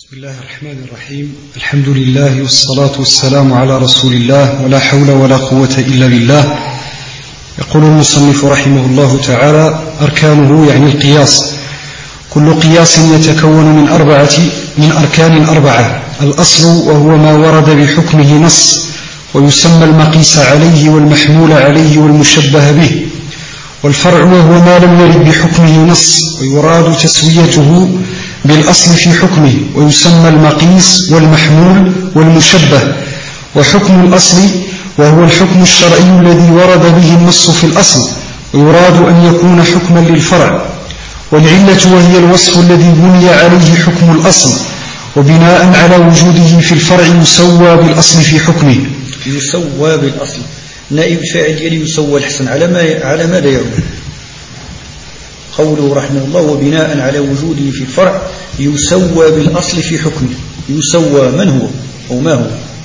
بسم الله الرحمن الرحيم. الحمد لله والصلاة والسلام على رسول الله ولا حول ولا قوة إلا بالله. يقول المصنف رحمه الله تعالى: أركانه يعني القياس. كل قياس يتكون من أركان أربعة: الأصل وهو ما ورد بحكمه نص، ويسمى المقيس عليه والمحمول عليه والمشبه به. والفرع وهو ما لم يرد بحكمه نص، ويراد تسويته بالأصل في حكمه، ويسمى المقيس والمحمول والمشبه. وحكم الأصل وهو الحكم الشرعي الذي ورد به النص في الأصل، ويراد أن يكون حكما للفرع. والعلة وهي الوصف الذي بني عليه حكم الأصل، وبناء على وجوده في الفرع يسوى بالأصل في حكمه. يسوى بالأصل، نائب فاعل ديالي يسوى الحسن على ماذا يعود؟ قوله رحمه الله: وبناء على وجوده في الفرع يسوى بالأصل في حكمه. يسوى من هو أو ما هو؟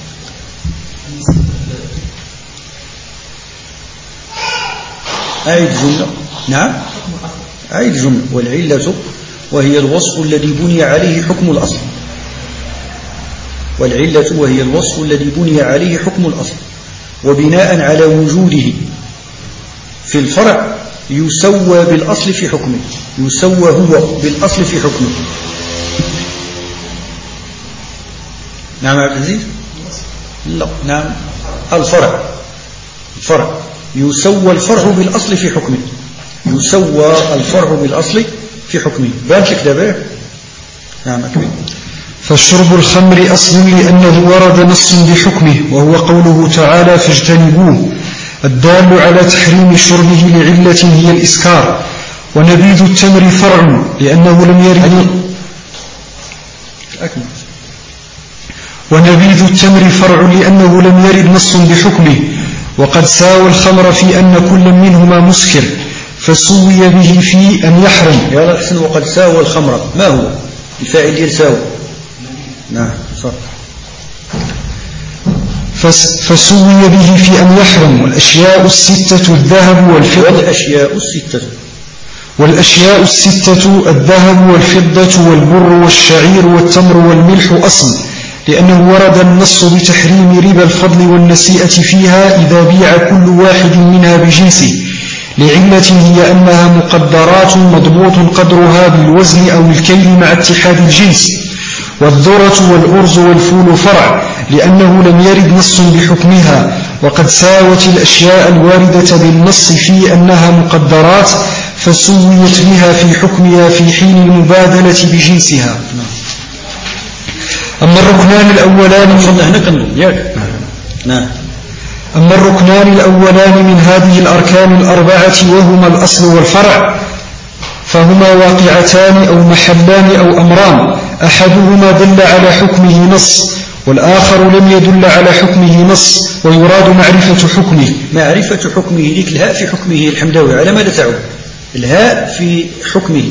أعيد جملة. نعم، أعيد جملة. والعلة وهي الوصف الذي بني عليه حكم الأصل. والعلة وهي الوصف الذي بني عليه حكم الأصل، وبناء على وجوده في الفرع يسوى بالأصل في حكمه. يسوى هو بالأصل في حكمه. نعم عبد العزيز؟ لا، نعم، الفرع يسوى الفرع بالأصل في حكمه. يسوى الفرع بالأصل في حكمه. بانش كده. نعم أكمل. فالشرب الخمر أصل لأنه ورد نص بحكمه، وهو قوله تعالى: فاجتنبوه، الدال على تحريم شربه لعلة هي الإسكار. ونبيذ التمر فرع لأنه لم يرد ونبيذ التمر فرع لأنه لم يرد نص بحكمه. وقد ساوى الخمر في أن كل منهما مسكر، فسوي به في أن يحرم. يا الحسن، وقد ساوى الخمر، ما هو الفاعل ديال ساوى؟ نعم صح. فسوي به في أن يحرم. والأشياء الستة الذهب والفضة. والأشياء الستة الذهب والفضة والبر والشعير والتمر والملح أصل، لأنه ورد النص بتحريم ربا الفضل والنسيئة فيها إذا بيع كل واحد منها بجنسه، لعلة هي أنها مقدرات مضبوط قدرها بالوزن أو الكيل مع اتحاد الجنس. والذرة والأرز والفول فرع لأنه لم يرد نص بحكمها. وقد ساوت الأشياء الواردة بالنص في أنها مقدرات، فسويت بها في حكمها في حين المبادلة بجنسها. أما الركنان الأولان من هذه الأركان الأربعة، وهما الأصل والفرع، فهما واقعتان أو محلان أو أمران. أحدهما دل على حكمه نص، والآخر لم يدل على حكمه نص، ويراد معرفة حكمه. معرفة حكمه، ذيك الهاء في حكمه الحمداوي على ماذا تعود؟ الهاء في حكمه.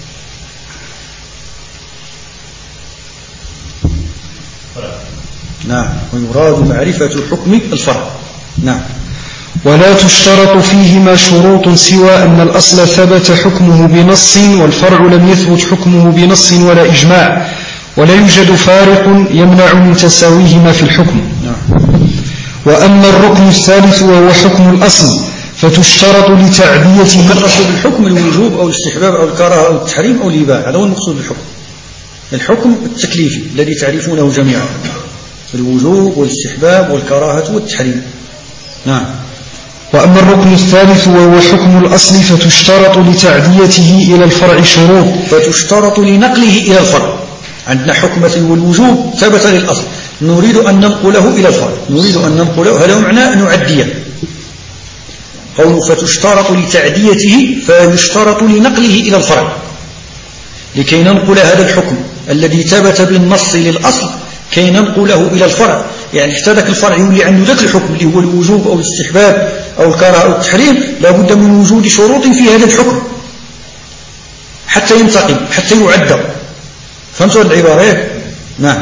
نعم، ويراد معرفة حكم الفرع. نعم. ولا تشترط فيهما شروط سوى أن الأصل ثبت حكمه بنص، والفرع لم يثبت حكمه بنص ولا إجماع، ولا يوجد فارق يمنع من تساويهما في الحكم. وأما الركن الثالث وهو حكم الأصل، فتشترط لتعديته. الأصل بالحكم الوجوب أو الاستحباب أو الكراهة أو التحريم أو الإباحة، هذا هو المقصود بالحكم. الحكم التكليفي الذي تعرفونه جميعا: الوجوب والاستحباب والكراهة والتحريم. نعم. وأما الركن الثالث وهو حكم الأصل، فتشترط لتعديته إلى الفرع شروط. فتشترط لنقله إلى الفرع. عندنا حكم والوجوب ثبت للأصل، نريد أن ننقله إلى الفرع، هذا معنى نعديه. قوله فتشترط لتعديته، فيشترط لنقله إلى الفرع لكي ننقل هذا الحكم الذي ثبت بالنص للأصل كي ننقله إلى الفرع. يعني حتى ذاك الفرع يولي عنده ذاك الحكم اللي هو الوجوب أو الاستحباب أو الكراهة أو التحريم، لابد من وجود شروط في هذا الحكم حتى ينتقل، حتى يعدى. فهمتوا العبارة؟ نعم.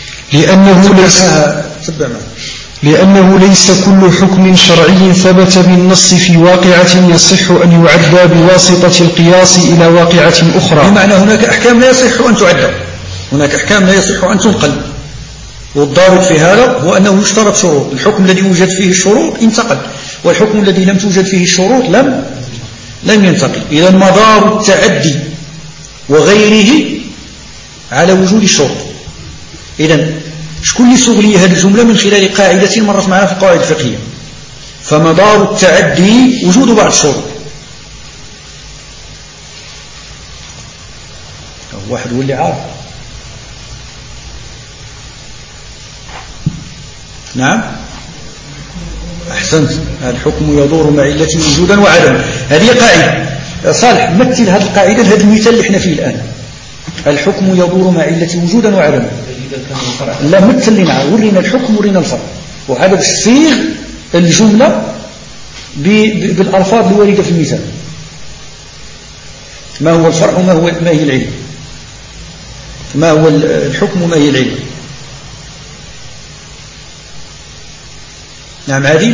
لأنه ليس كل حكم شرعي ثبت بالنص في واقعة يصح أن يعدى بواسطة القياس إلى واقعة أخرى. بمعنى هناك أحكام لا يصح أن تعدى، هناك أحكام لا يصح أن تنقل، والضابط في هذا هو أنه يشترط شروط. الحكم الذي وجد فيه الشروط انتقل، والحكم الذي لم توجد فيه الشروط لم ينتقل. إذا مدار التعدي وغيره على وجود الشروط. إذا شكون اللي صوغ لي هذه الجملة من خلال قاعدة مرت معنا في القواعد الفقهية؟ فمدار التعدي وجود بعض الشروط. واحد هو اللي عارف. نعم أحسنت. الحكم يدور مع علته وجودا وعدما. هذه قاعدة. صالح مثل هذه القاعدة هذا المثال اللي احنا فيه الآن. الحكم يدور مع علته وجودا وعدما. لا مثل لنا، ورينا الحكم ورينا الفرع، وهذا بصيغ الجملة بالألفاظ الواردة في المثال. ما هو الفرع وما هي العلة، ما هو الحكم وما هي العلة. نعم هذه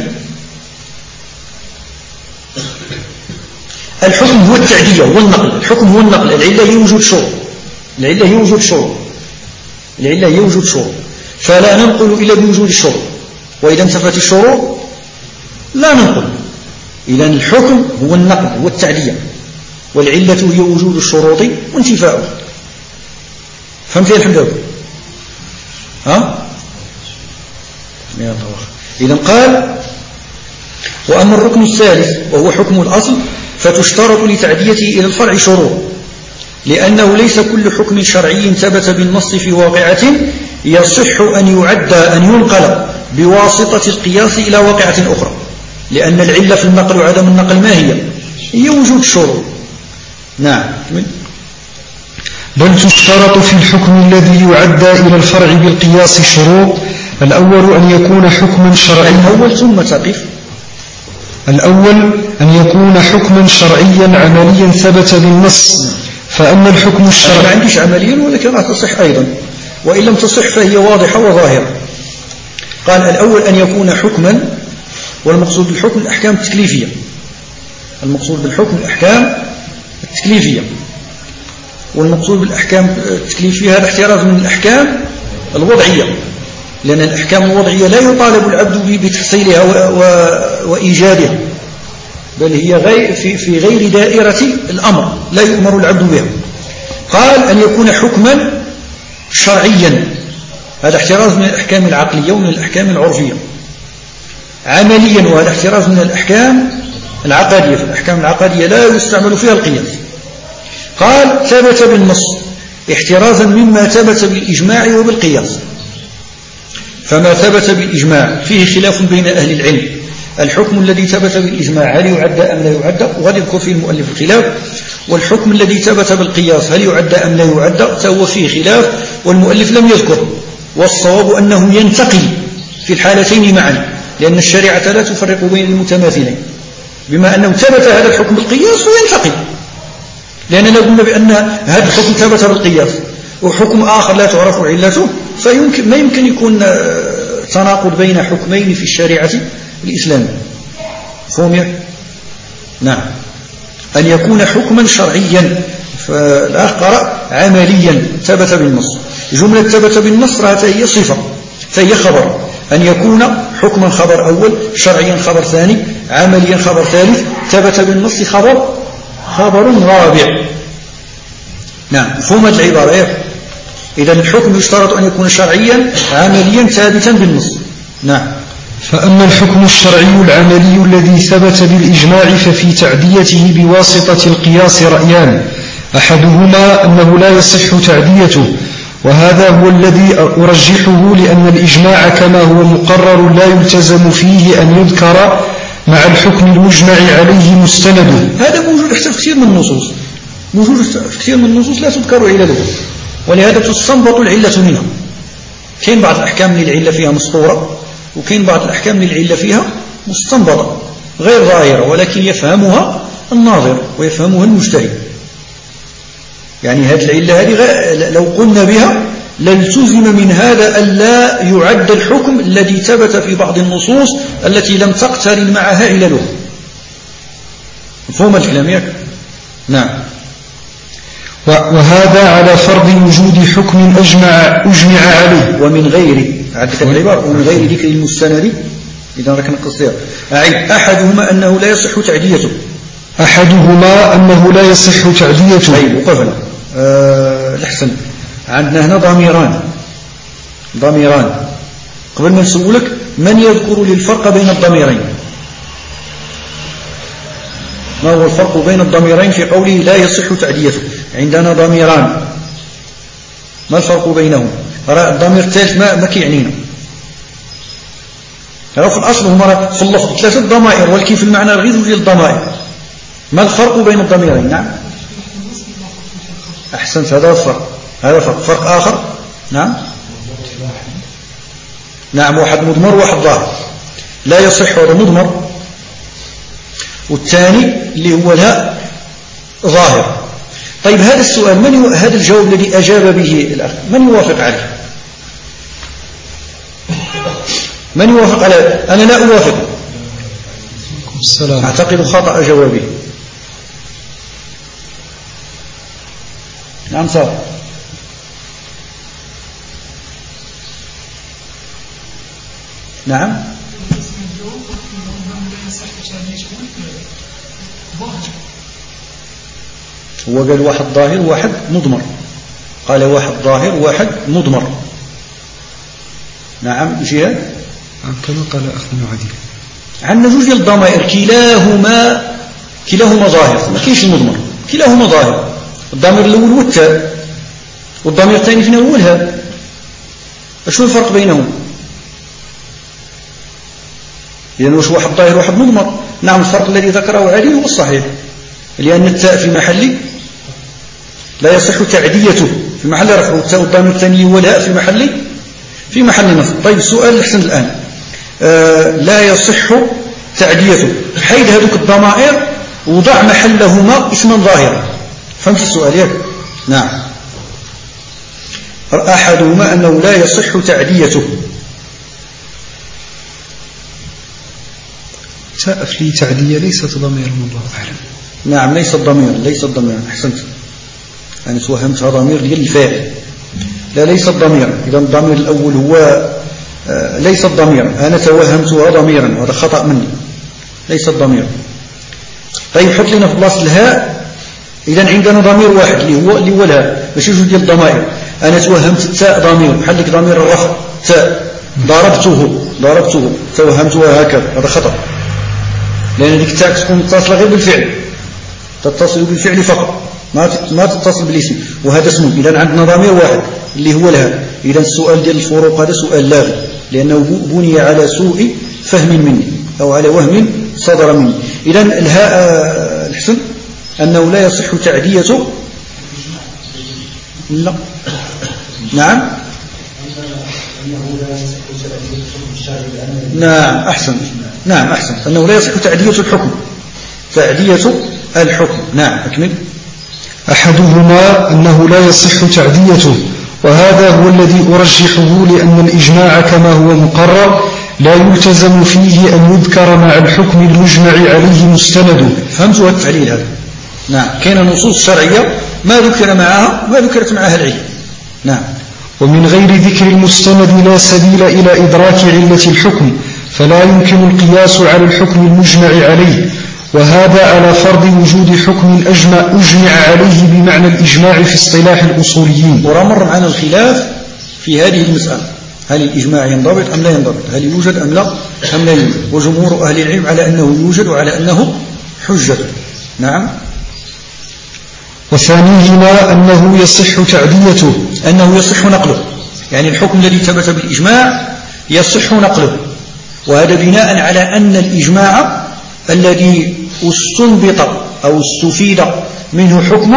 الحكم هو التعدية والنقل. الحكم هو النقل، العلة هي وجود شروط. العلة هي وجود شروط. العلة هي وجود شروط، فلا ننقل إلا بوجود الشروط، وإذا انتفت الشروط لا ننقل. إذا الحكم هو النقل هو التعدية، والعلة هي وجود الشروط وانتفاؤه. فهمت يا الحمد لله؟ إذا قال: وأما الركن الثالث وهو حكم الأصل فتشترط لتعديته إلى الفرع شروط، لأنه ليس كل حكم شرعي ثبت بالنص في واقعة يصح أن ينقل بواسطة القياس إلى واقعة أخرى، لأن العلة في النقل وعدم النقل ما هي وجود الشروط. نعم. بل تشترط في الحكم الذي يعدى إلى الفرع بالقياس شروط. الأول أن يكون حكما شرعيا. ثم تقف. الأول أن يكون حكما شرعيا عمليا ثبت بالنص. فأما الحكم الشرعي ما عنديش عمليا ولكنها تصح أيضا، وإن لم تصح فهي واضحة وظاهرة. قال: الأول أن يكون حكما، والمقصود بالحكم الأحكام التكليفية. المقصود بالحكم الأحكام التكليفية، والمقصود بالأحكام التكليفية هذا احتراز من الأحكام الوضعية، لأن الأحكام الوضعية لا يطالب العبد بتحصيلها وإيجادها، بل هي في غير دائرة الأمر، لا يؤمر العبد بها. قال: أن يكون حكما شرعيا، هذا احتراز من الأحكام العقلية ومن الأحكام العرفية. عمليا، وهذا احتراز من الأحكام العقدية، في الأحكام العقدية لا يستعمل فيها القياس. قال: ثبت بالنص، احترازا مما ثبت بالإجماع وبالقياس. فما ثبت بالإجماع فيه خلاف بين أهل العلم. الحكم الذي ثبت بالإجماع هل يعد أم لا يعد، وقد يذكر فيه المؤلف الخلاف. والحكم الذي ثبت بالقياس هل يعد أم لا يعد، فهو فيه خلاف والمؤلف لم يذكر. والصواب أنه ينتقي في الحالتين معا، لأن الشريعة لا تفرق بين المتماثلين. بما أنه ثبت هذا الحكم بالقياس فينتقي، لأننا قلنا بأن هذا الحكم ثبت بالقياس وحكم آخر لا تعرف علته، ما يمكن يكون تناقض بين حكمين في الشريعة الإسلامية. فهم؟ نعم. أن يكون حكما شرعيا، فالآخر قرأ عمليا ثبت بالنص. جملة ثبت بالنص هي صفة، فهي خبر. أن يكون حكما خبر أول، شرعيا خبر ثاني، عمليا خبر ثالث، ثبت بالنص خبر رابع. نعم. فهم العبارة. إذا الحكم يشترط أن يكون شرعيا عمليا ثابتا بالنص. نعم. فأما الحكم الشرعي العملي الذي ثبت بالإجماع ففي تعديته بواسطة القياس رأيان: أحدهما أنه لا يصح تعديته، وهذا هو الذي أرجحه، لأن الإجماع كما هو مقرر لا يلتزم فيه أن يذكر مع الحكم المجمع عليه مستند. هذا موجود في كثير من النصوص، موجود في كثير من النصوص لا تذكر علته، ولهذا تستنبط العلة منها. كاين بعض الأحكام للعلة فيها مسطورة، وكاين بعض الأحكام للعلة فيها مستنبطة غير ظاهرة، ولكن يفهمها الناظر ويفهمها المجتهد. يعني هذه العلة هذه لو قلنا بها لالتزم من هذا ألا يعد الحكم الذي ثبت في بعض النصوص التي لم تقترن معها علله. مفهوم الكلام؟ نعم. وهذا على فرض وجود حكم أجمع عليه. ومن غير عندك العبارة ومن غير ذكر المستند. إذا راك نقصدها أعيد. أحدهما أنه لا يصح تعديته. أحدهما أنه لا يصح تعديته. طيب وقفنا الأحسن. عندنا هنا ضميران. قبل ما نسولك من يذكر للفرق بين الضميرين؟ ما هو الفرق بين الضميرين في قوله لا يصح تعديته؟ عندنا ضميران، ما الفرق بينهم؟ الضمير الثالث ما كيعنينا. في الأصل هما في اللفظ ثلاثة ضمائر، ولكن في المعنى غير ديال الضمائر. ما الفرق بين الضميرين؟ نعم أحسنت، هذا فرق آخر. نعم واحد مضمر وواحد ظاهر. لا يصح هذا مضمر، والثاني اللي هو لا ظاهر. طيب هذا السؤال هذا الجواب الذي أجاب به الأخ من يوافق عليه؟ من يوافق عليه؟ أنا لا أوافق. أعتقد خطأ جوابه. نعم صار. نعم هو قال واحد ظاهر وواحد مضمر. قال واحد ظاهر وواحد مضمر. نعم جهاد كما قال أخونا عدي. عندنا جوج ديال الضمائر كلاهما ظاهر، ما كاينش المضمر، كلاهما ظاهر. الضمير الأول هو التاء، والضمير الثاني فينا هو الهاء. شنو الفرق بينهم؟ لأن واش واحد ظاهر وواحد مضمر؟ نعم الفرق الذي ذكره علي هو الصحيح، لأن التاء في محل لا يصح تعديته، في محل رفع، والتاء والضمير الثاني هو الهاء في محل نصب. طيب السؤال الحسن الآن لا يصح تعديته، حيد هذوك الضمائر وضع محلهما اسما ظاهرا. فهمت السؤال ياك؟ نعم. أحدهما أنه لا يصح تعديته. تاء في تعدية ليست ضمير الله أعلم. نعم ليست ضمير. أحسنت، أنا توهمتها ضمير ديال الفاعل. لا ليست ضميرا. إذا الضمير الأول هو ليست ضميرا، أنا توهمتها ضميرا وهذا خطأ مني. ليست ضميرا. طيب حط لنا في بلاصة الهاء. إذا عندنا ضمير واحد اللي هو الهاء، ماشي جوج ديال الضمائر. أنا توهمت التاء ضمير بحال ديك ضمير الرفع تاء. ضربته توهمتها هكذا، هذا خطأ، لأن ديك التاء تكون متصلة غير بالفعل، تتصل بالفعل فقط، ما تتصل بالاسم، وهذا اسمه. إذا عندنا ضمير واحد اللي هو الهاء. إذا السؤال ديال الفروق هذا سؤال لاغي، لأنه بني على سوء فهم مني أو على وهم صدر مني. إذا الهاء الحسن أنه لا يصح تعديته. لا نعم أحسن أنه لا يصح تعدية الحكم. نعم أكمل. أحدهما أنه لا يصح تعديته، وهذا هو الذي أرجحه، لأن الإجماع كما هو مقرر لا يلتزم فيه أن يذكر مع الحكم المجمع عليه مستند. فهمتوا التعليل هذا؟ نعم. كاين نصوص شرعية ما ذكرت معها العلم. نعم. ومن غير ذكر المستند لا سبيل إلى إدراك علة الحكم، فلا يمكن القياس على الحكم المجمع عليه، وهذا على فرض وجود حكم أجمع عليه بمعنى الإجماع في اصطلاح الأصوليين. ورمر معنا الخلاف في هذه المسألة، هل الإجماع ينضبط أم لا ينضبط؟ هل يوجد أم لا يوجد؟ وجمهور أهل العلم على أنه يوجد وعلى أنه حجة. نعم. وثانيهما أنه يصح تعديته، أنه يصح نقله، يعني الحكم الذي ثبت بالإجماع يصح نقله، وهذا بناء على أن الإجماع الذي استنبط أو استفيد منه حكم،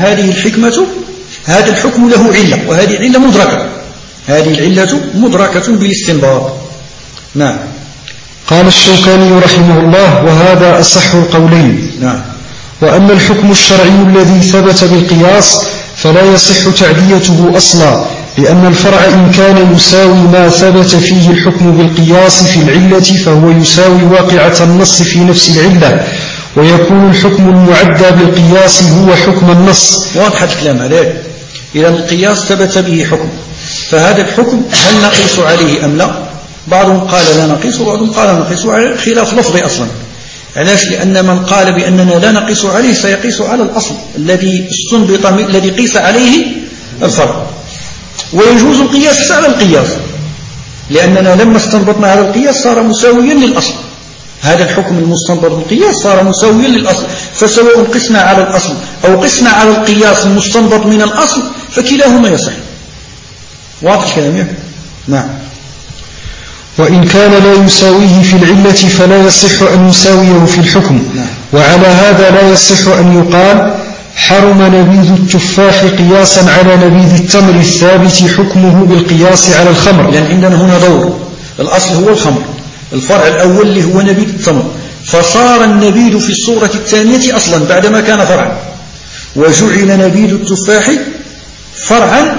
هذا الحكم له علة، وهذه علة مدركة، هذه العلة مدركة بالاستنباط. نعم. قال الشوكاني رحمه الله: وهذا أصح القولين. نعم. وأما الحكم الشرعي الذي ثبت بالقياس فلا يصح تعديته أصلا، لأن الفرع إن كان يساوي ما ثبت فيه الحكم بالقياس في العلة فهو يساوي واقعة النص في نفس العلة، ويكون الحكم المعدى بالقياس هو حكم النص. واضح الكلام هذا. إذا القياس ثبت به حكم، فهذا الحكم هل نقيس عليه أم لا؟ بعضهم قال لا نقيس وبعضهم قال نقيس على خلاف لفظي أصلا. علاش؟ لأن من قال بأننا لا نقيس عليه سيقيس على الأصل الذي استنبط الذي قيس عليه الفرع، ويجوز القياس على القياس، لأننا لما استنبطنا على القياس صار مساويا للأصل. هذا الحكم المستنبط بالقياس صار مساويا للأصل، فسواء قسنا على الأصل أو قسنا على القياس المستنبط من الأصل فكلاهما يصح. واضح الكلام؟ نعم. وإن كان لا يساويه في العلة فلا يصح أن يساويه في الحكم. وعلى هذا لا يصح أن يقال حرم نبيذ التفاح قياسا على نبيذ التمر الثابت حكمه بالقياس على الخمر. لأن عندنا هنا دور، الأصل هو الخمر، الفرع الأول اللي هو نبيذ التمر، فصار النبيذ في الصورة الثانية أصلا بعدما كان فرعا، وجعل نبيذ التفاح فرعا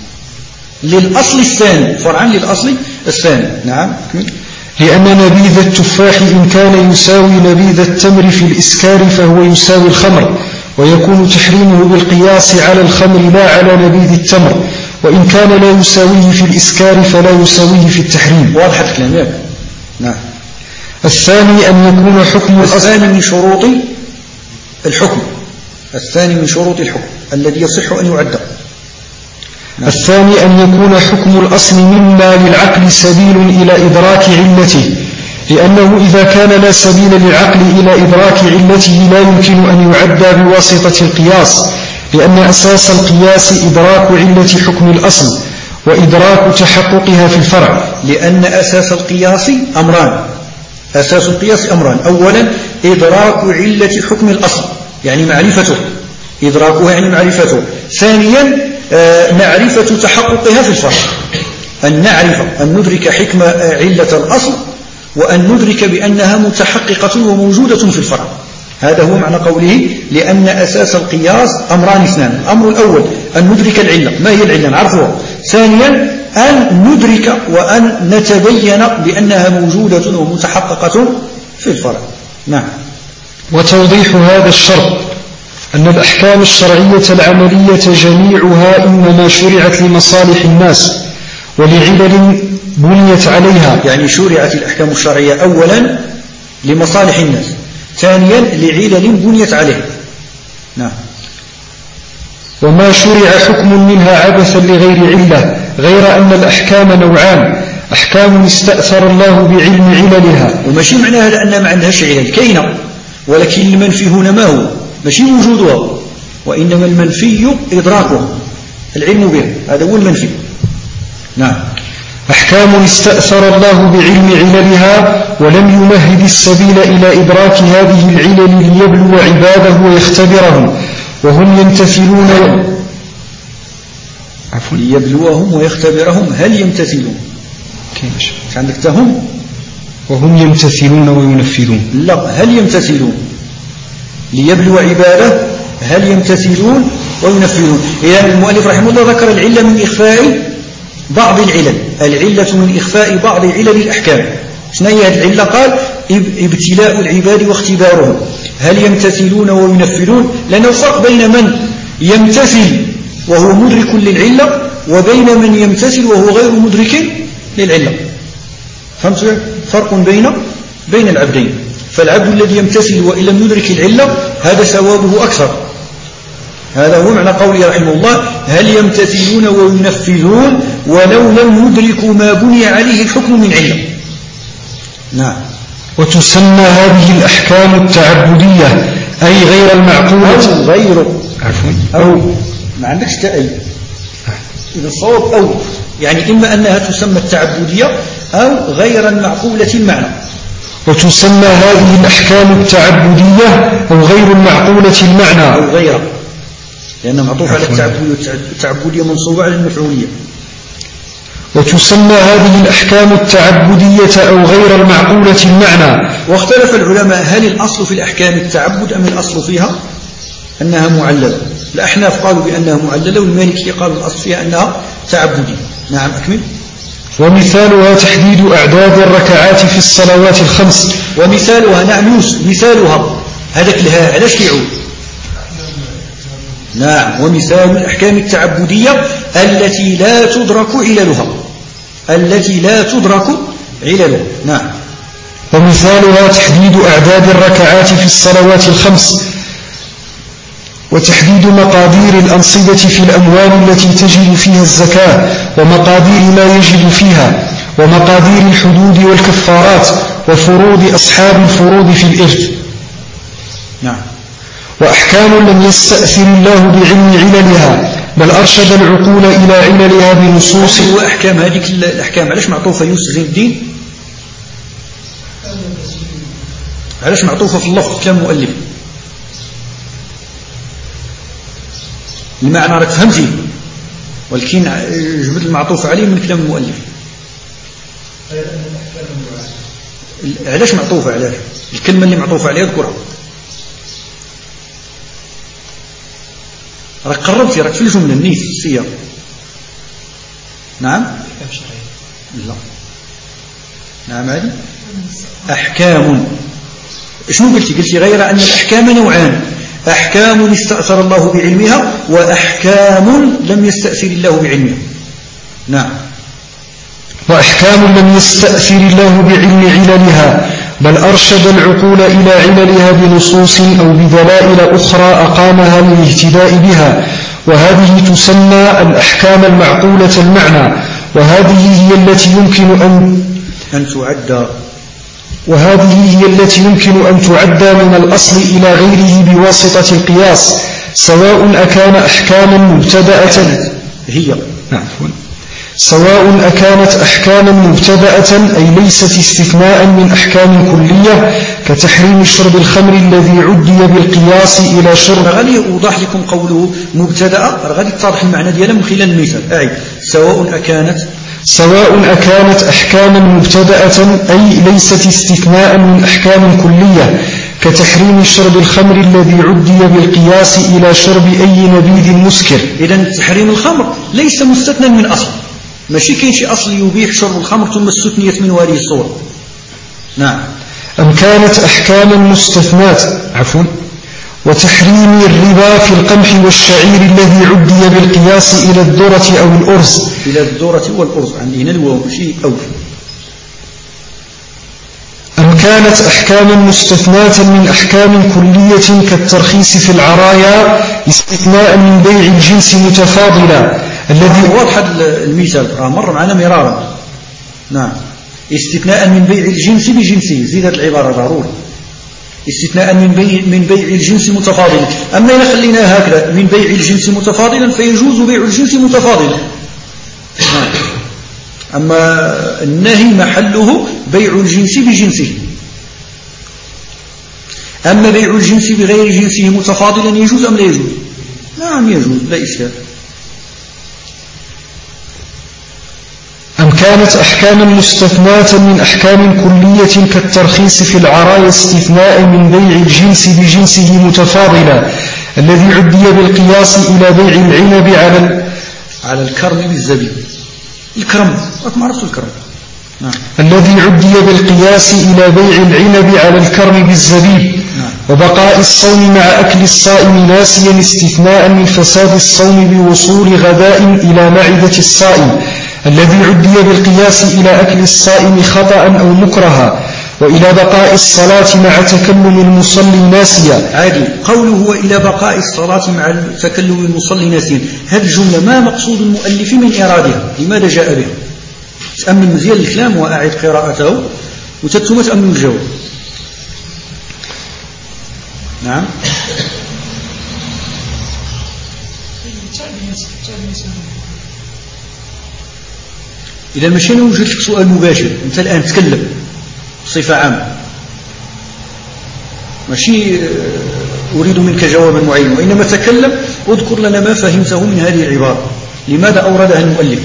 للأصل الثاني، فرعا للأصل الثاني. نعم. لأن نبيذ التفاح إن كان يساوي نبيذ التمر في الإسكار فهو يساوي الخمر، ويكون تحريمه بالقياس على الخمر لا على نبيذ التمر، وإن كان لا يساويه في الإسكار فلا يساويه في التحريم. واضح الكلام؟ نعم. الثاني أن يكون حكم الثاني من شروط الحكم، الثاني من شروط الحكم الذي يصح أن يعد. نعم. الثاني أن يكون حكم الأصل مما للعقل سبيل إلى إدراك علته، لأنه إذا كان لا سبيل للعقل إلى إدراك علته لا يمكن أن يعد بواسطة القياس، لأن أساس القياس إدراك علة حكم الأصل وإدراك تحققها في الفرع. لأن أساس القياس أمران، أساس القياس أمران: أولا إدراك علة حكم الأصل يعني معرفته، إدراكها يعني معرفته. ثانيا معرفة تحققها في الفرع، أن نعرف أن ندرك حكمة علة الأصل وأن ندرك بأنها متحققة وموجودة في الفرع. هذا هو معنى قوله لأن أساس القياس أمران اثنان: الأمر الأول أن ندرك العلة، ما هي العلة نعرفها. ثانيا أن ندرك وأن نتبين بأنها موجودة ومتحققة في الفرع. نعم. وتوضيح هذا الشرط أن الأحكام الشرعية العملية جميعها إنما شرعت لمصالح الناس ولعلل بنيت عليها. يعني شرعت الأحكام الشرعية أولا لمصالح الناس، ثانيا لعلل بنيت عليها. نعم. وما شرع حكم منها عبثا لغير علة، غير أن الأحكام نوعان: أحكام استأثر الله بعلم عللها. وماشي معنى هذا أنها ما عندهاش علل، كاينة، ولكن المنفي هنا ما هو؟ ماشي وجودها، وإنما المنفي إدراكها، العلم بها، هذا هو المنفي. نعم. أحكام استأثر الله بعلم عللها ولم يمهد السبيل إلى إدراك هذه العلل ليبلو عباده ويختبرهم وهم يمتثلون ليبلوهم ويختبرهم. هل يمتثلون؟ عندك تهم وهم يمتثلون وينفذون. لا، هل يمتثلون؟ ليبلو عباده، هل يمتثلون وينفذون. إذن المؤلف رحمه الله ذكر العلة من إخفاء بعض العلل، العلة من إخفاء بعض علل الأحكام. شنو هي هذه العلة؟ قال ابتلاء العباد واختبارهم. هل يمتثلون وينفذون؟ لأنه فرق بين من يمتثل وهو مدرك للعلة وبين من يمتثل وهو غير مدرك للعلة. فهمت؟ فرق بين العبدين. فالعبد الذي يمتثل وإن لم يدرك العلة هذا ثوابه أكثر. هذا هو معنى قوله رحمه الله: هل يمتثلون وينفذون ولو لم يدركوا ما بني عليه الحكم من علة. نعم. وتسمى هذه الأحكام التعبدية، أي غير المعقولة أو غير أو ما عندكش تأييد. إذا الصواب أو يعني إما أنها تسمى التعبدية أو غير المعقولة المعنى. وتسمى هذه الأحكام التعبدية أو غير المعقولة المعنى، أو غير، لأنها معطوفة على التعبدية منصوبة على المفعولية. وتسمى هذه الأحكام التعبدية أو غير المعقولة المعنى. واختلف العلماء هل الأصل في الأحكام التعبد أم الأصل فيها أنها معللة. الأحناف قالوا بأنها معللة، والمالكية قالوا الأصل فيها أنها تعبدية. نعم أكمل. ومثالها تحديد أعداد الركعات في الصلوات الخمس. ومثالها، نعم يوسف، مثالها هذاك الهاء علاش كيعود؟ نعم، ومثال الأحكام التعبدية التي لا تدرك عللها. نعم. ومثالها تحديد أعداد الركعات في الصلوات الخمس، وتحديد مقادير الأنصبة في الأموال التي تجب فيها الزكاة، ومقادير ما يجب فيها، ومقادير الحدود والكفارات، وفروض أصحاب الفروض في الإرث. نعم. وأحكام لم يستأثر الله بعلم عللها، بل أرشد العقول إلى عللها بنصوص. وأحكام هذه الأحكام علاش معطوفة يوسف زين الدين؟ علاش معطوفة في اللفظ كلام مؤلف؟ المعنى راك فهمتي، ولكن جبت المعطوف عليه من كلام المؤلف. علاش معطوفة؟ علاش الكلمة اللي معطوفة عليها اذكرها. راك قربتي، راك في الجملة النيف في السياق. نعم. لا. نعم هذه أحكام. شنو قلتي؟ قلتي غير أن الأحكام نوعان: أحكام استأثر الله بعلمها، وأحكام لم يستأثر الله بعلمها. نعم. وأحكام لم يستأثر الله بعلم عللها، بل أرشد العقول إلى عللها بنصوص أو بدلائل أخرى أقامها للاهتداء بها، وهذه تسمى الأحكام المعقولة المعنى، وهذه هي التي يمكن أن تعد من الأصل إلى غيره بواسطة القياس، سواء أكان أحكاما مبتدأة سواء أكانت أحكاما مبتدأة أي ليست استثناء من أحكام كلية كتحريم شرب الخمر الذي عدي بالقياس إلى شرب. غادي أوضح لكم قوله مبتدأ، غادي تتضح المعنى ديالها من خلال المثال. سواء أكانت أحكاما مبتدأة أي ليست استثناء من أحكام كلية كتحريم شرب الخمر الذي عدي بالقياس إلى شرب أي نبيذ مسكر. إذن تحريم الخمر ليس مستثنى من أصل، ماشي كاين شي أصل يبيح شرب الخمر ثم استثنيت من هذه الصورة. نعم. أم كانت أحكاما مستثنات وتحريم الربا في القمح والشعير الذي عدي بالقياس إلى الذرة أو الأرز. إلى الذرة والأرز عندي هنا الواو ماشي أو. أم كانت أحكاما مستثنات من أحكام كلية كالترخيص في العرايا استثناء من بيع الجنس متفاضلا الذي واضح المثال مر معنا مرارا. نعم. استثناء من بيع الجنس بجنسه، زيدت العبارة ضروري. استثناء من بيع الجنس متفاضلا. أما إذا خلينا هكذا من بيع الجنس متفاضلا فيجوز بيع الجنس متفاضلا. أما النهي محله بيع الجنس بجنسه. أما بيع الجنس بغير جنسه متفاضلا يجوز أم لا يجوز؟ نعم يجوز، لا إشكال. أم كانت أحكاما مستثناة من أحكام كلية كالترخيص في العرايا استثناء من بيع الجنس بجنسه متفاضلا الذي عدي بالقياس إلى بيع العنب على الكرم بالزبيب. الكرم ما عرفتوا الكرم. نعم. الذي عدي بالقياس إلى بيع العنب على الكرم بالزبيب. نعم. وبقاء الصوم مع أكل الصائم ناسيا استثناء من فساد الصوم بوصول غذاء إلى معدة الصائم الذي عدي بالقياس إلى أكل الصائم خطأ أو مكرها، وإلى بقاء الصلاة مع تكلم المصلي ناسيا. عادي. قوله وإلى بقاء الصلاة مع تكلم المصلي ناسيا، هذه الجملة ما مقصود المؤلف من إرادها؟ لماذا جاء بها؟ تأمل مزيان الكلام وأعد قراءته وتتم تأمل الجواب. نعم. إذا مشينا وجدت لك سؤال مباشر، أنت الآن تكلم بصفة عامة، ماشي أريد منك جوابا معينا، وإنما تكلم اذكر لنا ما فهمته من هذه العبارة، لماذا أوردها المؤلف؟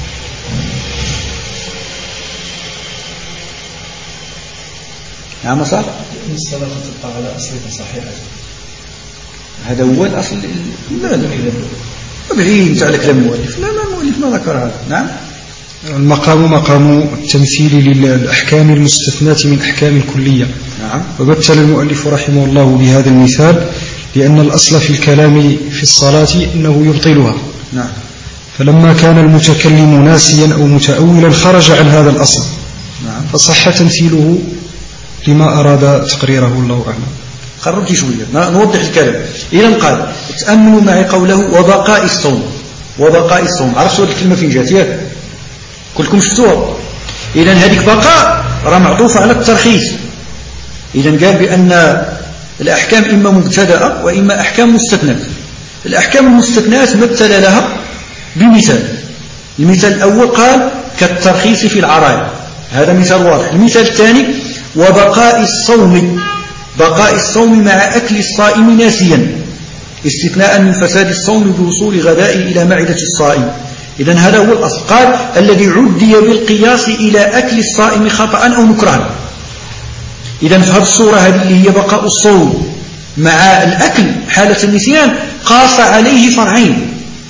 نعم صح؟ الصلاة تبقى على أصلها صحيحة. هذا هو الأصل. لا ابعي أنت على كلام المؤلف. لا المؤلف ما ذكر هذا. نعم. المقام مقام التمثيل للأحكام المستثناة من أحكام الكلية. نعم. وبتل المؤلف رحمه الله بهذا المثال لأن الأصل في الكلام في الصلاة إنه يبطلها. نعم. فلما كان المتكلم ناسيا أو متأولا خرج عن هذا الأصل. نعم. فصح تمثيله لما أراد تقريره الله أعلم. قربت شوية نوضح الكلام. إذا قال تأملوا معي قوله وبقاء الصوم. وبقاء الصوم عرفتوا هذه الكلمة فين جات ياك؟ كلكم شفتوها. إذا هذيك بقاء راه معطوفة على الترخيص. إذا قال بأن الأحكام إما مبتدأة وإما أحكام مستثنات. الأحكام المستثنات مثل لها بمثال. المثال الأول قال كالترخيص في العرايا، هذا مثال واضح. المثال الثاني وبقاء الصوم، بقاء الصوم مع أكل الصائم ناسيا استثناء من فساد الصوم بوصول غذائه إلى معدة الصائم. إذا هذا هو الأصل. قال الذي عدي بالقياس إلى أكل الصائم خطأ أو مكرها. إذا في هذه الصورة هذه اللي هي بقاء الصوم مع الأكل حالة النسيان قاس عليه فرعين.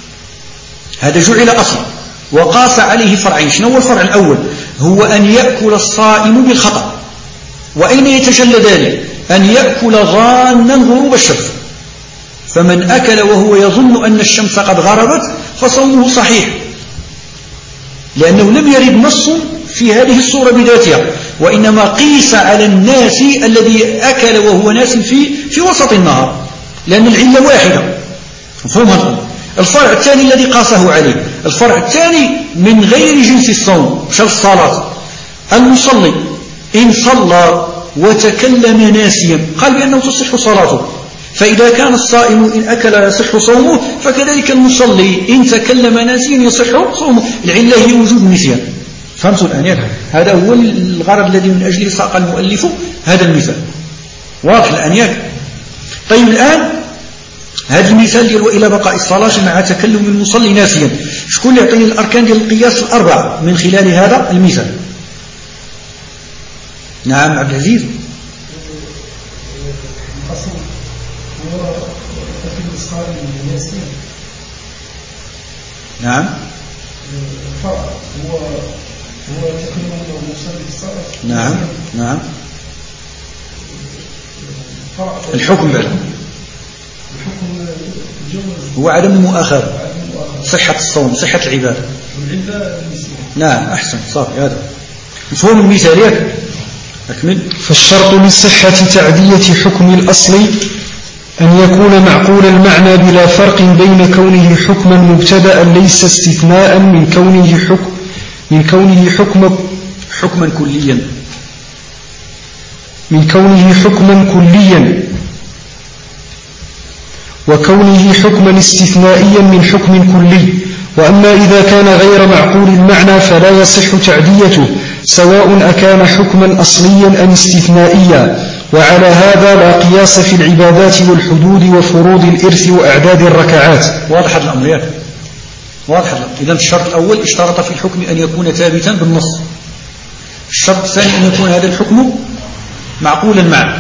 هذا جعل أصل وقاس عليه فرعين. شنو هو الفرع الأول؟ هو أن يأكل الصائم بالخطأ. وأين يتجلى ذلك؟ أن يأكل ظانا غروب الشمس. فمن أكل وهو يظن أن الشمس قد غربت فصومه صحيح، لأنه لم يرد نص في هذه الصورة بذاتها، وإنما قيس على الناس الذي أكل وهو ناس في وسط النهار، لأن العلة واحدة. مفهوم هذا؟ الفرع الثاني الذي قاسه عليه، الفرع الثاني من غير جنس الصوم شرط الصلاة. المصلي إن صلى وتكلم ناسيا قال بأنه تصح صلاته. فإذا كان الصائم إن أكل يصح صومه، فكذلك المصلي إن تكلم ناسيا يصح صومه. العلة هي وجود النسيان. فهمتوا الآن؟ هذا هو الغرض الذي من أجله ساق المؤلف هذا المثال. واضح الآن؟ طيب الآن هذا المثال ديال وإلى بقاء الصلاة مع تكلم المصلي ناسيا، شكون اللي يعطيني الأركان ديال القياس الأربعة من خلال هذا المثال؟ نعم عبد العزيز. نعم. نعم. نعم. الحكم بعد هو عدم المؤاخذة، صحة الصوم، صحة العبادة. نعم أحسن صافي هذا مفهوم المثاليات. أكمل. فالشرط للصحة تعدية حكم الأصل أن يكون معقول المعنى بلا فرق بين كونه حكما مبتدأ ليس استثناء من كونه حكما كليا وكونه حكما استثنائيا من حكم كلي. وأما إذا كان غير معقول المعنى فلا يصح تعديته سواء أكان حكما أصليا أم استثنائيا. وعلى هذا لا قياس في العبادات والحدود وفروض الإرث وأعداد الركعات. واضح الأمر. واضح الأمر. إذا الشرط الأول اشترط في الحكم أن يكون ثابتا بالنص. الشرط الثاني أن يكون هذا الحكم معقولا معه.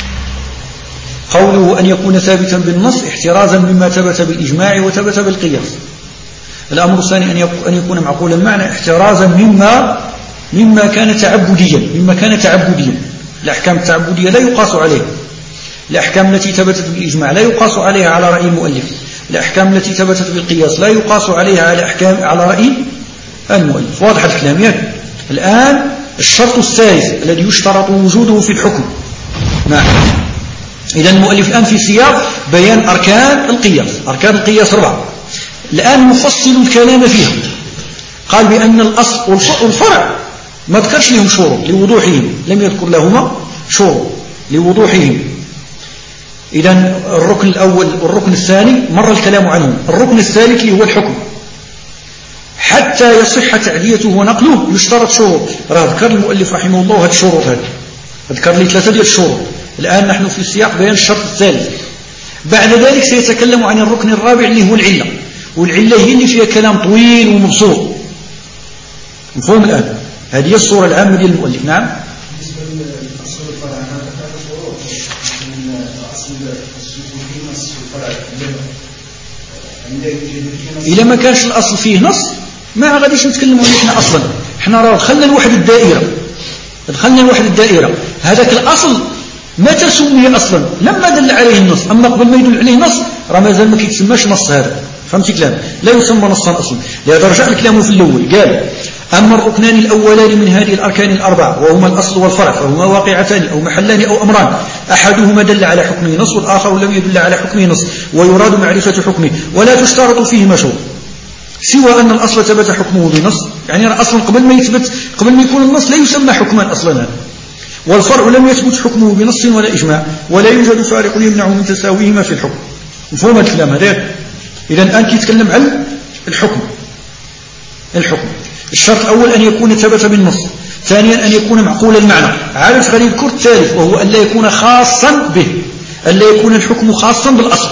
قوله أن يكون ثابتا بالنص احترازا مما ثبت بالإجماع وثبت بالقياس. الأمر الثاني أن يكون معقولا معنا احترازا مما كان تعبديا. الأحكام التعبدية لا يقاس عليها. الأحكام التي ثبتت بالإجماع لا يقاس عليها على رأي المؤلف. الأحكام التي ثبتت بالقياس لا يقاس عليها على رأي المؤلف. واضح الكلام؟ الآن الشرط الثالث الذي يشترط وجوده في الحكم. نعم. إذا المؤلف الآن في سياق بيان أركان القياس 4. الآن مفصل الكلام فيها. قال بأن الأصل والفرع ما ذكرش لهم شروط لوضوحهم، لم يذكر لهما شروط لوضوحهم. إذا الركن الأول والركن الثاني مر الكلام عنهم. الركن الثالث اللي هو الحكم حتى يصح تعديته ونقله يشترط شروط. راه ذكر المؤلف رحمه الله هذه الشروط، ذكر لي 3 ديال الشروط. الآن نحن في سياق بيان الشرط الثالث. بعد ذلك سيتكلم عن الركن الرابع اللي هو العلة، والعلة هي اللي فيها كلام طويل ومبسوط. مفهوم الآن؟ هذه هي الصورة العامة ديال المؤلف. نعم. بالنسبة للأصل والفرع هناك 3 شروط من أصل والفرع. إذا ما كانش الأصل فيه نص ما غاديش نتكلموا عليه احنا أصلا. احنا راه دخلنا لواحد الدائرة. هذاك الأصل متى سمي أصلا؟ لما دل عليه النص. أما قبل ما يدل عليه نص راه مازال ما كيتسماش نص. هذا فهمتي كلام؟ لا يسمى نصا أصلا. لهذا رجع لكلامه في الأول قال: أما الركنان الأولان من هذه الأركان الأربعة وهما الأصل والفرع فهما واقعتان أو محلان أو أمران، أحدهما دل على حكمه نص والآخر لم يدل على حكمه نص، ويراد معرفة حكمه ولا تشترط فيه شروط سوى أن الأصل ثبت حكمه بنص. يعني أصلا قبل ما يكون النص لا يسمى حكما أصلا هذا. والفرع لم يثبت حكمه بنص ولا إجماع، ولا يوجد فارق يمنع من تساويهما في الحكم. مفهوم الكلام هذا؟ إذا الآن كيتكلم عن الحكم. الشرط الأول أن يكون ثبت بالنص، ثانيا أن يكون معقول المعنى. عارف غير الكر الثالث وهو أن لا يكون خاصا به، أن لا يكون الحكم خاصا بالأصل،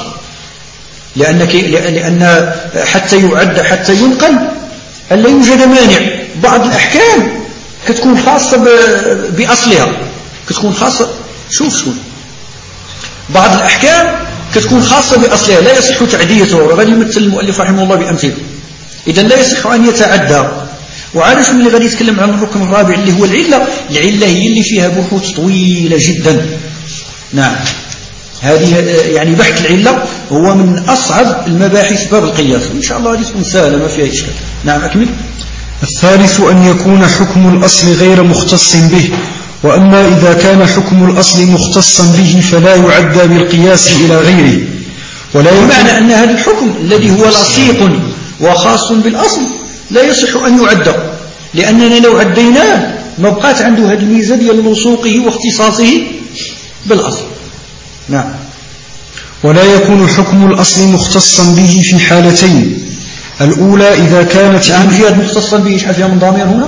لأن حتى يعد حتى ينقل أن لا يوجد مانع. بعض الأحكام كتكون خاصة بأصلها، كتكون خاصة شوف بعض الأحكام كتكون خاصة بأصلها لا يصح تعديته. وغادي يمثل المؤلف رحمه الله بأمثلة. إذن لا يصح أن يتعدى. وعارف من اللي غادي يتكلم عن الركن الرابع اللي هو العلة هي اللي فيها بحوث طويلة جدا. نعم، هذه يعني بحث العلة هو من أصعب المباحث باب القياس. إن شاء الله هذه تكون سهلة ما فيها إشكال. نعم أكمل. الثالث أن يكون حكم الأصل غير مختص به، وأما إذا كان حكم الأصل مختصا به فلا يعدى بالقياس إلى غيره. بمعنى أن هذا الحكم الذي هو لصيق وخاص بالأصل لا يصح أن يعدى، لأننا لو عديناه ما بقات عنده هذه الميزة ديال لصوقه واختصاصه بالأصل. نعم. ولا يكون حكم الأصل مختصا به في حالتين: الأولى إذا كانت فيها مختصا به شحال فيها من ضمير هنا؟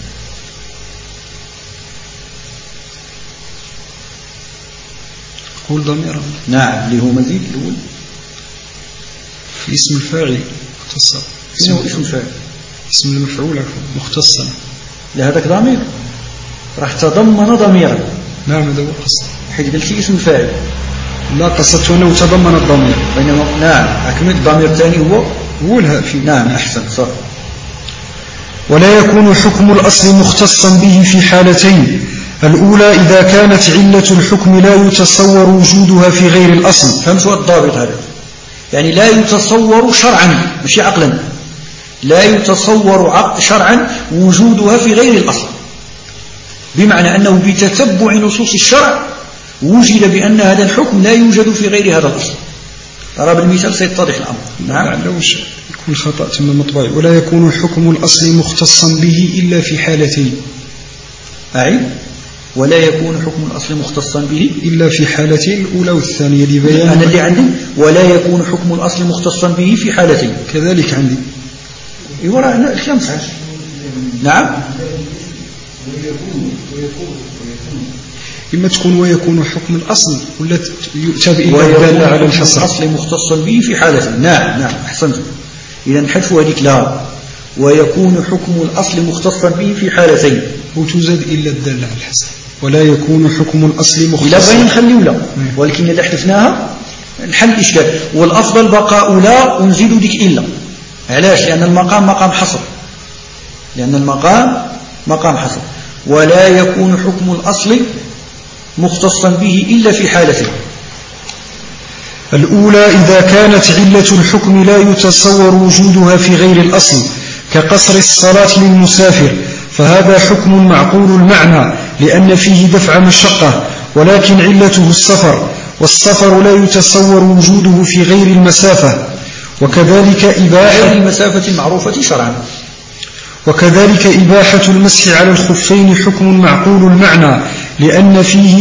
قول ضمير. نعم، اللي هو مزيد الأول في اسم الفاعل مختصا. شنو اسم الفاعل؟ اسم المفعول مختصا. لهذاك ضمير راح تضمن ضميرا. نعم هذا هو قصد. حيت قلتي اسم الفاعل. لا، قصدت أنه تضمن الضمير. بينما نعم أكمل. الضمير الثاني هو الهاء في. نعم أحسن صح. ولا يكون حكم الأصل مختصا به في حالتين: الأولى إذا كانت علة الحكم لا يتصور وجودها في غير الأصل. فهمتوا الضابط هذا؟ يعني لا يتصور شرعا مش عقلا، لا يتصور شرعا وجودها في غير الأصل، بمعنى أنه بتتبع نصوص الشرع وجد بأن هذا الحكم لا يوجد في غير هذا الأصل. ترى بالمثال سيتضح الأمر. نعم. لعلوش يكون خطأ ثم مطبعي. ولا يكون حكم الأصل مختصا به إلا في حالتين. ولا يكون حكم الأصل مختصا به إلا في حالتين، الأولى والثانية لبيان. أنا اللي عندي ولا يكون حكم الأصل مختصا به في حالتين. كذلك عندي. وراء الكلام صحيح. نعم. إما تكون ويكون حكم الأصل ولا يؤتى بإلا على الحصر. الأصل مختصا به في حالتين. نعم أحسنت. إذا نحذفوا هذيك لا. ويكون حكم الأصل مختصا به في حالتين، وتوجد إلا الدالة على الحصر. ولا يكون حكم الأصل مختصا. لا بين نخليو لا، ولكن إذا حذفناها نحل إشكال. والأفضل بقاء لا ونزيد ديك إلا. علاش؟ لأن المقام مقام حصر. ولا يكون حكم الأصل مختصا به إلا في حالتين: الأولى إذا كانت علة الحكم لا يتصور وجودها في غير الأصل، كقصر الصلاة للمسافر، فهذا حكم معقول المعنى لأن فيه دفع مشقة، ولكن علته السفر، والسفر لا يتصور وجوده في غير المسافة. وكذلك غير المسافة المعروفة شرعا. وكذلك إباحة المسح على الخفين حكم معقول المعنى لأن فيه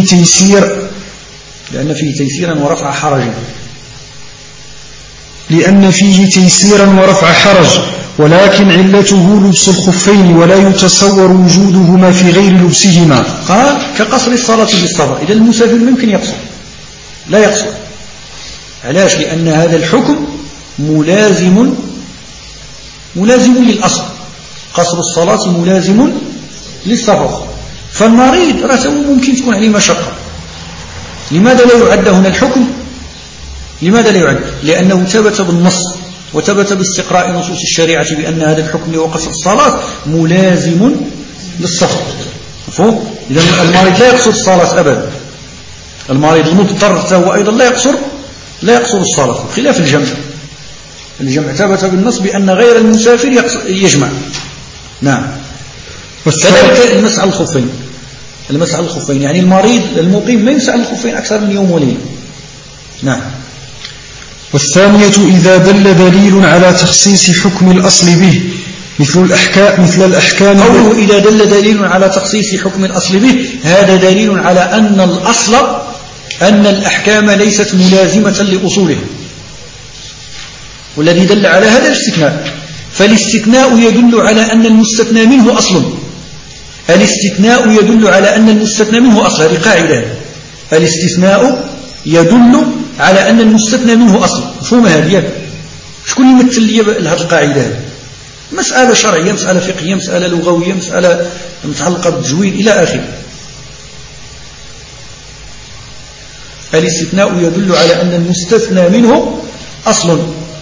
تيسيرا ورفع حرج، ولكن علته لبس الخفين ولا يتصور وجودهما في غير لبسهما. قال كقصر الصلاة بالسفر. إذا المسافر ممكن يقصر، لا يقصر. علاش؟ لأن هذا الحكم ملازم للأصل. قصر الصلاة ملازم للسفر. فالمريض رأسه ممكن تكون عليه مشقة. لماذا لا يعد هنا الحكم؟ لماذا لا يعد؟ لأنه ثبت بالنص وثبت باستقراء نصوص الشريعة بأن هذا الحكم وقصر الصلاة ملازم للسفر. مفهوم؟ إذا المريض لا يقصر الصلاة أبدا. المريض المضطر فهو أيضا لا يقصر الصلاة، خلاف الجمع ثبت بالنص بأن غير المسافر يجمع. نعم. كذلك المسح على الخفين، يعني المريض المقيم ما يمسح على الخفين أكثر من يوم وليلة. نعم. والثانية إذا دل دليل على تخصيص حكم الأصل به مثل الأحكام قوله إذا دل دليل على تخصيص حكم الأصل به، هذا دليل على أن الأصل أن الأحكام ليست ملازمة لأصولها، والذي دل على هذا الاستثناء، فالاستثناء يدل على أن المستثنى منه أصل. الاستثناء يدل على أن المستثنى منه أصل، هذه قاعدة. الاستثناء يدل على أن المستثنى منه أصل. مفهوم هذه؟ شكون يمثل لي هذه القاعدة؟ مسألة شرعية، مسألة فقهية، مسألة لغوية، مسألة متعلقة بالتجويد إلى آخره. الاستثناء يدل على أن المستثنى منه أصل.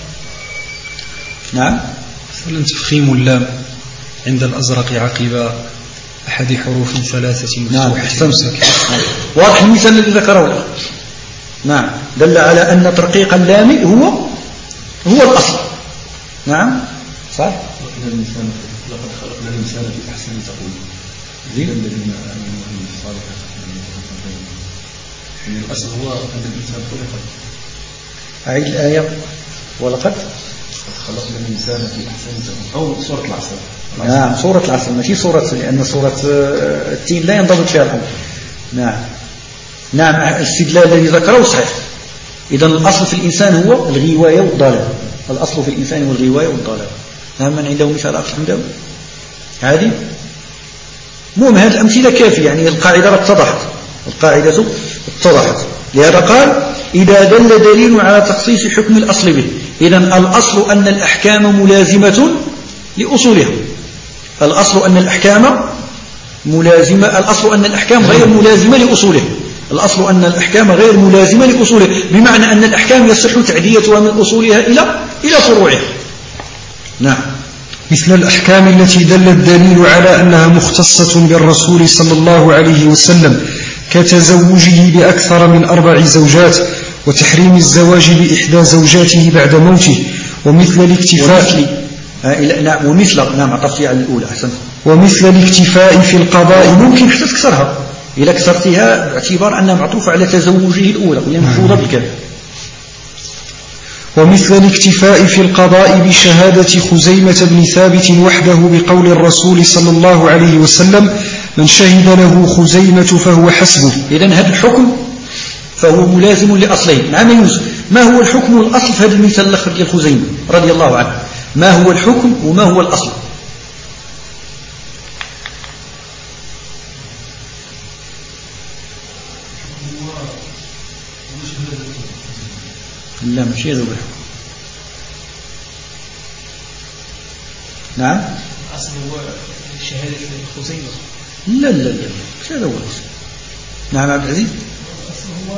نعم. مثلا تفخيم اللام عند الأزرق عقب أحد حروف ثلاثة مفتوحة. نعم. واضح المثال الذي ذكره. نعم. دل على أن ترقيق اللام هو الأصل. نعم. صح. لقد خلقنا الإنسان في أحسن تقويم. الأصل هو أن الإنسان خلق. أعيد الآية. ولقد خلقنا الإنسان في أحسن تقويم. أو سورة العصر. نعم سورة العصر، ماشي سورة، لأن سورة التين لا ينضبط فيها الأمر. نعم الاستدلال الذي ذكره صحيح. إذن الأصل في الإنسان هو الغواية والضلال. الأصل في الإنسان هو الغواية والضلال. نعم. من عنده مثال آخر عنده هذه؟ المهم هذه الأمثلة كافية، يعني القاعدة اتضحت. لهذا قال إذا دل دليل على تخصيص حكم الأصل به. إذن الأصل أن الأحكام ملازمة لأصولها. الأصل أن الأحكام غير ملازمة لأصولها. الأصل أن الأحكام غير ملازمة لأصولها، بمعنى أن الأحكام يصح تعديتها من أصولها إلى فروعها. نعم. مثل الأحكام التي دل الدليل على أنها مختصة بالرسول صلى الله عليه وسلم كتزوجه بأكثر من 4 زوجات، وتحريم الزواج بإحدى زوجاته بعد موته، ومثل الاكتفاء عطفتي على الأولى. أحسنت. ومثل الاكتفاء في القضاء، ممكن حتى تكسرها إذا كسرتها باعتبار أنها معطوفة على تزوجه الأولى وهي مفروضة بالكامل. ومثل الاكتفاء في القضاء بشهادة خزيمة بن ثابت وحده بقول الرسول صلى الله عليه وسلم من شهد له خزيمة فهو حسبه. إذن هذا الحكم فهو ملازم لأصله. نعم يوسف، ما هو الحكم والأصل في هذا المثال الأخر ديال خزيمة رضي الله عنه؟ ما هو الحكم وما هو الأصل؟ لا ماشي هذا هو الحكم. نعم. الأصل هو شهادة خزيمة. لا مش هذا هو الأصل. نعم عبد العزيز. الأصل هو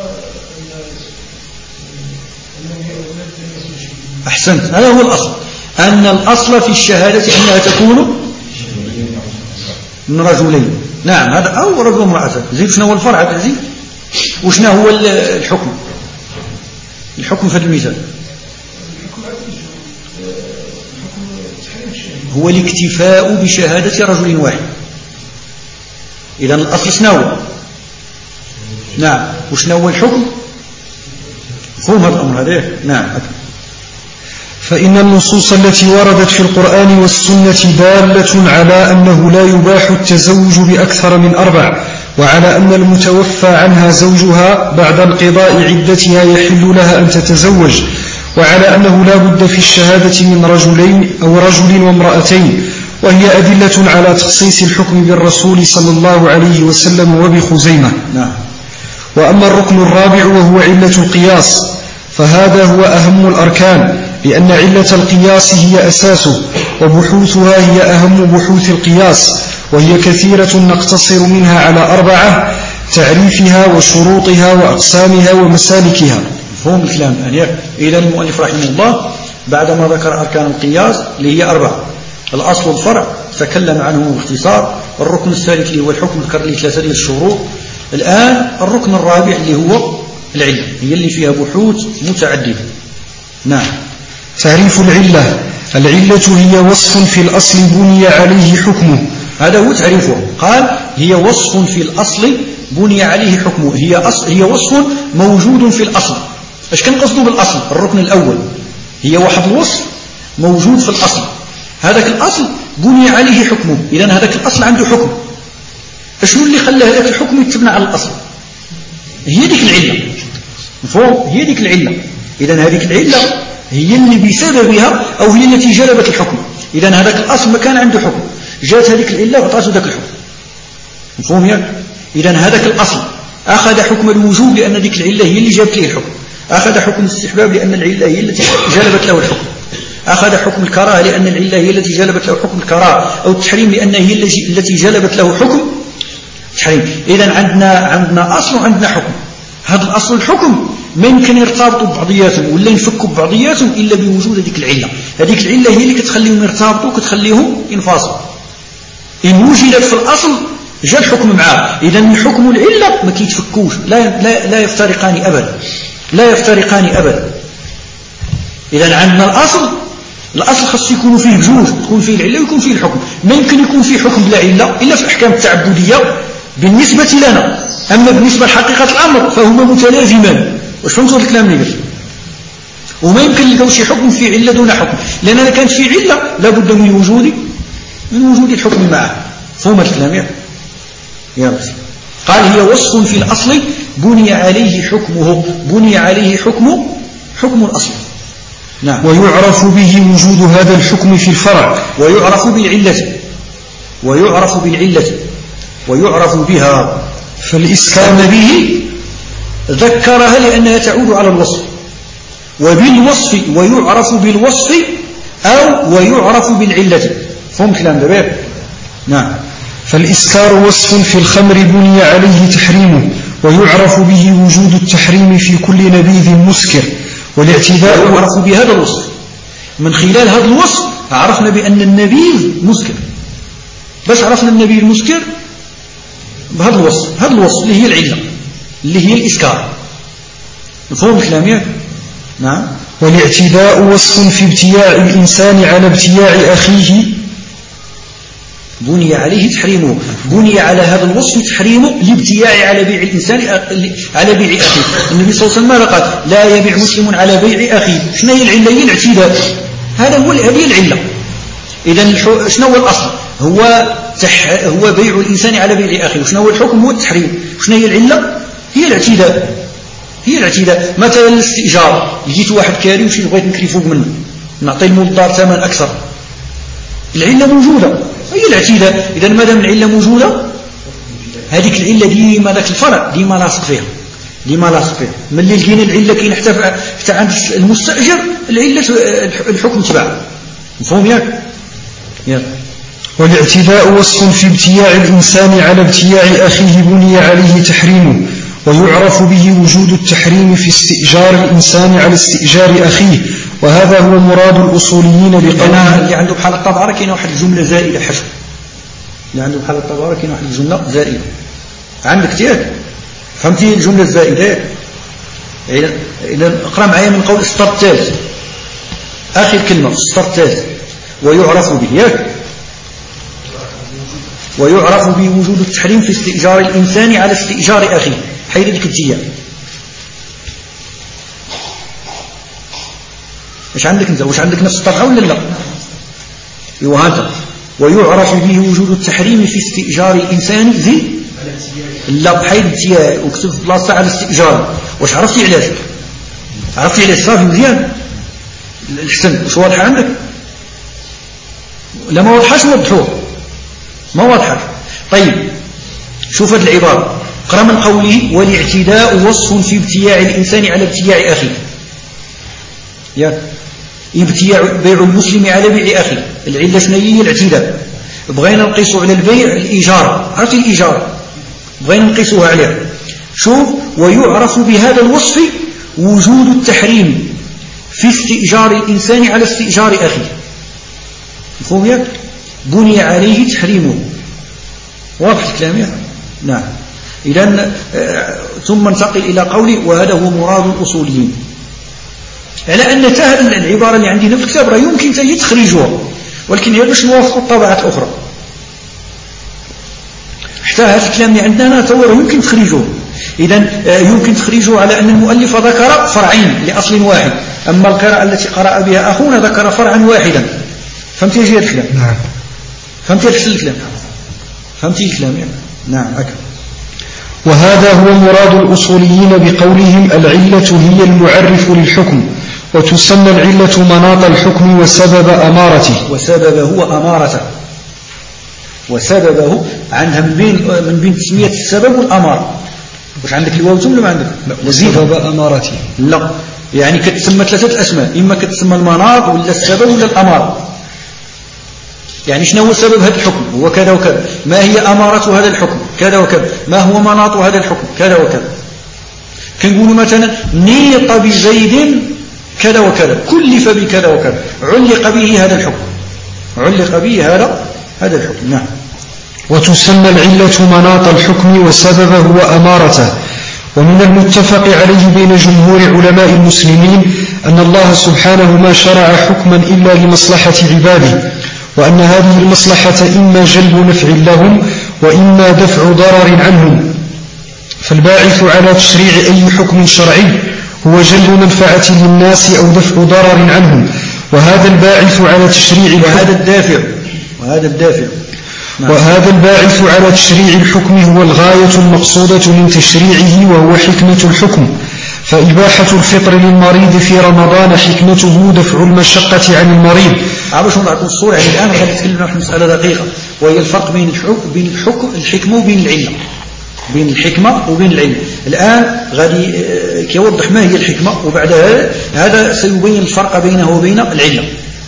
أحسنت، هذا هو الأصل. أن الأصل في الشهادة أنها تكون من رجلين. نعم هذا أو رجل وامرأة. زيد شنو هو الفرع عبد العزيز؟ وشنو هو الحكم في المثال؟ هو الاكتفاء بشهادة رجل واحد. إذن الأصل شنو هو؟ نعم. وشنو هو الحكم؟ مفهوم هذا الأمر هذا؟ نعم. فإن النصوص التي وردت في القرآن والسنة دالة على أنه لا يباح التزوج بأكثر من 4، وعلى أن المتوفى عنها زوجها بعد انقضاء عدتها يحل لها أن تتزوج، وعلى أنه لا بد في الشهادة من رجلين أو رجل وامرأتين، وهي أدلة على تخصيص الحكم بالرسول صلى الله عليه وسلم وبخزيمة. وأما الركن الرابع وهو علة القياس، فهذا هو أهم الأركان، لأن علة القياس هي أساسه، وبحوثها هي أهم بحوث القياس، وهي كثيرة نقتصر منها على 4: تعريفها وشروطها وأقسامها ومسالكها. مفهوم الكلام. إذن المؤلف رحمه الله بعدما ذكر أركان القياس اللي هي 4: الأصل والفرع تكلم عنه باختصار. الركن الثالث اللي هو الحكم ذكر لي 3 الشروط. الآن الركن الرابع اللي هو العلة، هي اللي فيها بحوث متعددة. نعم. تعريف العلة. العلة هي وصف في الأصل بني عليه حكمه. هذا هو تعريفه. قال هي وصف في الأصل بني عليه حكمه. هي وصف موجود في الأصل. ايش كان قصده بالأصل؟ الركن الأول هي واحد الوصف موجود في الأصل، هذاك الأصل بني عليه حكمه. إذا هذاك الأصل عنده حكم. شنو اللي خلى هذاك الحكم يتبنى على الأصل؟ هي ديك العلة. مفهوم؟ هي ديك العلة. إذا هذيك العلة هي اللي بسببها أو هي التي جلبت الحكم. إذا هذاك الأصل ما كان عنده حكم، جات هذيك العلة وعطاته ذاك الحكم. مفهوم ياك؟ إذا هذاك الأصل أخذ حكم الوجوب لأن ذيك العلة هي اللي جابت له الحكم، أخذ حكم الاستحباب لأن العلة هي التي جلبت له الحكم، أخذ حكم الكراهة لأن العلة هي التي جلبت له حكم الكراهة، أو التحريم لأن هي التي جلبت له حكم التحريم. إذا عندنا أصل وعندنا حكم. هذا الأصل الحكم ما يمكن يرتبطوا ببعضياتهم ولا ينفكوا ببعضياتهم إلا بوجود هذيك العلة. هذيك العلة هي اللي كتخليهم يرتبطوا وكتخليهم ينفصلوا. إن وجدت في الأصل جاء الحكم معاه. إذا الحكم والعلة ما كيتفكوش، لا يفترقان أبدا، لا يفترقان أبدا. إذا عندنا الأصل خاص يكونوا فيه بجوج، تكون فيه العلة ويكون فيه الحكم. ما يمكن يكون فيه حكم بلا علة إلا في الأحكام التعبدية بالنسبة لنا، أما بالنسبة لحقيقة الأمر فهما متلازمان. واش فهمتوا الكلام اللي قلت؟ وما يمكن نلقاو شي حكم فيه علة دون حكم، لأن إذا كانت فيه علة لابد من وجود الحكم معه. فهم الكلام يا رب. قال هي وصف في الأصل بني عليه حكمه، بني عليه حكم الأصل. نعم. ويعرف به وجود هذا الحكم في الفرع، ويعرف بالعلة ويعرف بها. فالإسكان به ذكرها لأنها تعود على الوصف، وبالوصف ويعرف بالوصف أو ويعرف بالعلة. فهم كلام دبير. نعم. فالإسكار وصف في الخمر بني عليه تحريمه، ويعرف به وجود التحريم في كل نبيذ مسكر. والاعتداء يعرف بهذا الوصف. من خلال هذا الوصف عرفنا بأن النبيذ مسكر. بس عرفنا النبيذ مسكر بهذا الوصف، هذا الوصف اللي هي العلة اللي هي الإسكار. مفهوم كلامي؟ نعم. والاعتداء وصف في ابتياع الإنسان على ابتياع أخيه بني عليه تحريمه، بني على هذا الوصف تحريمه الابتياع على بيع الإنسان على بيع أخيه. النبي صلى الله عليه وسلم ماذا قال؟ لا يبيع مسلم على بيع أخيه. شنو هي العلة؟ هي الاعتداء. هذه العلة. إذا شنو هو الأصل؟ هو بيع الإنسان على بيع أخيه. وشنو هو الحكم؟ هو التحريم. شنو هي العلة؟ هي الاعتداء. مثلا الاستئجار، لقيت واحد كاري وشي بغيت نكري فوق منه، نعطي المولدار ثمن أكثر. العلة موجودة، هي الاعتداء. إذا ما دام العلة موجودة، هذيك العلة ديما ذاك الفرع ديما لاصق فيها. ملي لقينا العلة كاين حتى عند المستأجر العلة الحكم تبعها. مفهوم ياك؟ والاعتداء وصف في ابتياع الإنسان على ابتياع أخيه بني عليه تحريمه، ويعرف به وجود التحريم في استئجار الإنسان على استئجار أخيه، وهذا هو مراد الأصوليين بقوله. اللي عنده بحال الطبعة كاين واحد الجملة زائدة حشو. اللي عنده بحال الطبعة كاين واحد الجملة زائدة. عندك تياك؟ فهمتي الجملة الزائدة؟ إذا اقرأ معايا من قول السطر الثالث، آخر كلمة السطر الثالث. ويعرف به ياك؟ ويعرف به وجود التحريم في استئجار الإنسان على استئجار أخيه. حيث ذيك الجية ايش عندك انت؟ واش عندك نفس الطبعة ولا لا؟ ايوا هذا. ويعرف به وجود التحريم في استئجار الإنسان لا بحيث الجية وكتب في بلاصة على الاستئجار. واش عرفتي علاش؟ صافي مزيان الحسن. واش واضحة عندك؟ لا ما واضحاش نوضحوه، ما واضحة. طيب شوف هذه العبارة، اقرأ من قوله والاعتداء وصف في ابتياع الإنسان على ابتياع أخيه. بيع المسلم على بيع أخيه. العلة شنو هي؟ الاعتداء. بغينا نقيسوا على البيع الإيجار. عرفتي الإيجار؟ بغينا نقيسوها عليه. شوف، ويعرف بهذا الوصف وجود التحريم في استئجار الإنسان على استئجار أخيه. مفهوم ياك؟ بني عليه تحريمه. واضح الكلام؟ نعم. إذن ثم ننتقل إلى قولي وهذا هو مراد الأصوليين، على أن هذه العبارة اللي عندنا في الكتاب راه يمكن تخريجها، ولكن هي باش نوافقوا الطبعات الأخرى. حتى هذا الكلام اللي عندنا تصور يمكن تخريجه. إذن يمكن تخريجه على أن المؤلف ذكر فرعين لأصل واحد، أما القراءة التي قرأ بها أخونا ذكر فرعا واحدا. فهمتي هذا الكلام؟ نعم. فهمتي هذا الكلام؟ فهمتي الكلام يعني؟ نعم أكمل. وهذا هو مراد الأصوليين بقولهم العلة هي المعرف للحكم، وتسمى العلة مناط الحكم وسبب أمارته. وسببه أمارته، وسببه عندها من بين تسمية السبب والأمارة. واش عندك الواو ولا ما عندك؟ وسبب أمارته لا، يعني كتسمى ثلاثة أسماء، إما كتسمى المناط ولا السبب ولا الأمارة. يعني شنو هو سبب هذا الحكم؟ هو كذا وكذا. ما هي أمارة هذا الحكم؟ كذا وكذا. ما هو مناط هذا الحكم؟ كذا وكذا. كنقولوا مثلا نيط بزيد كذا وكذا، كلف بكذا وكذا، علق به هذا الحكم، علق به هذا الحكم. نعم. وتسمى العلة مناط الحكم وسببه وأمارته. ومن المتفق عليه بين جمهور علماء المسلمين أن الله سبحانه ما شرع حكما إلا لمصلحة عباده، وأن هذه المصلحة إما جلب نفع لهم وإما دفع ضرر عنهم. فالباعث على تشريع أي حكم شرعي هو جلب منفعة للناس أو دفع ضرر عنهم، وهذا الباعث على تشريع وهذا الباعث على تشريع الحكم هو الغاية المقصودة من تشريعه، وهو حكمة الحكم. فإباحة الفطر للمريض في رمضان حكمته دفع المشقة عن المريض. باش نعطيكم الصورة. يعني الآن غادي نتكلم عن مسألة دقيقة، وهي الفرق بين الحكمة وبين العلة. بين الحكمة وبين العلة. الآن غادي يوضح ما هي الحكمة، وبعد هذا سيبين الفرق بينه وبين العلة.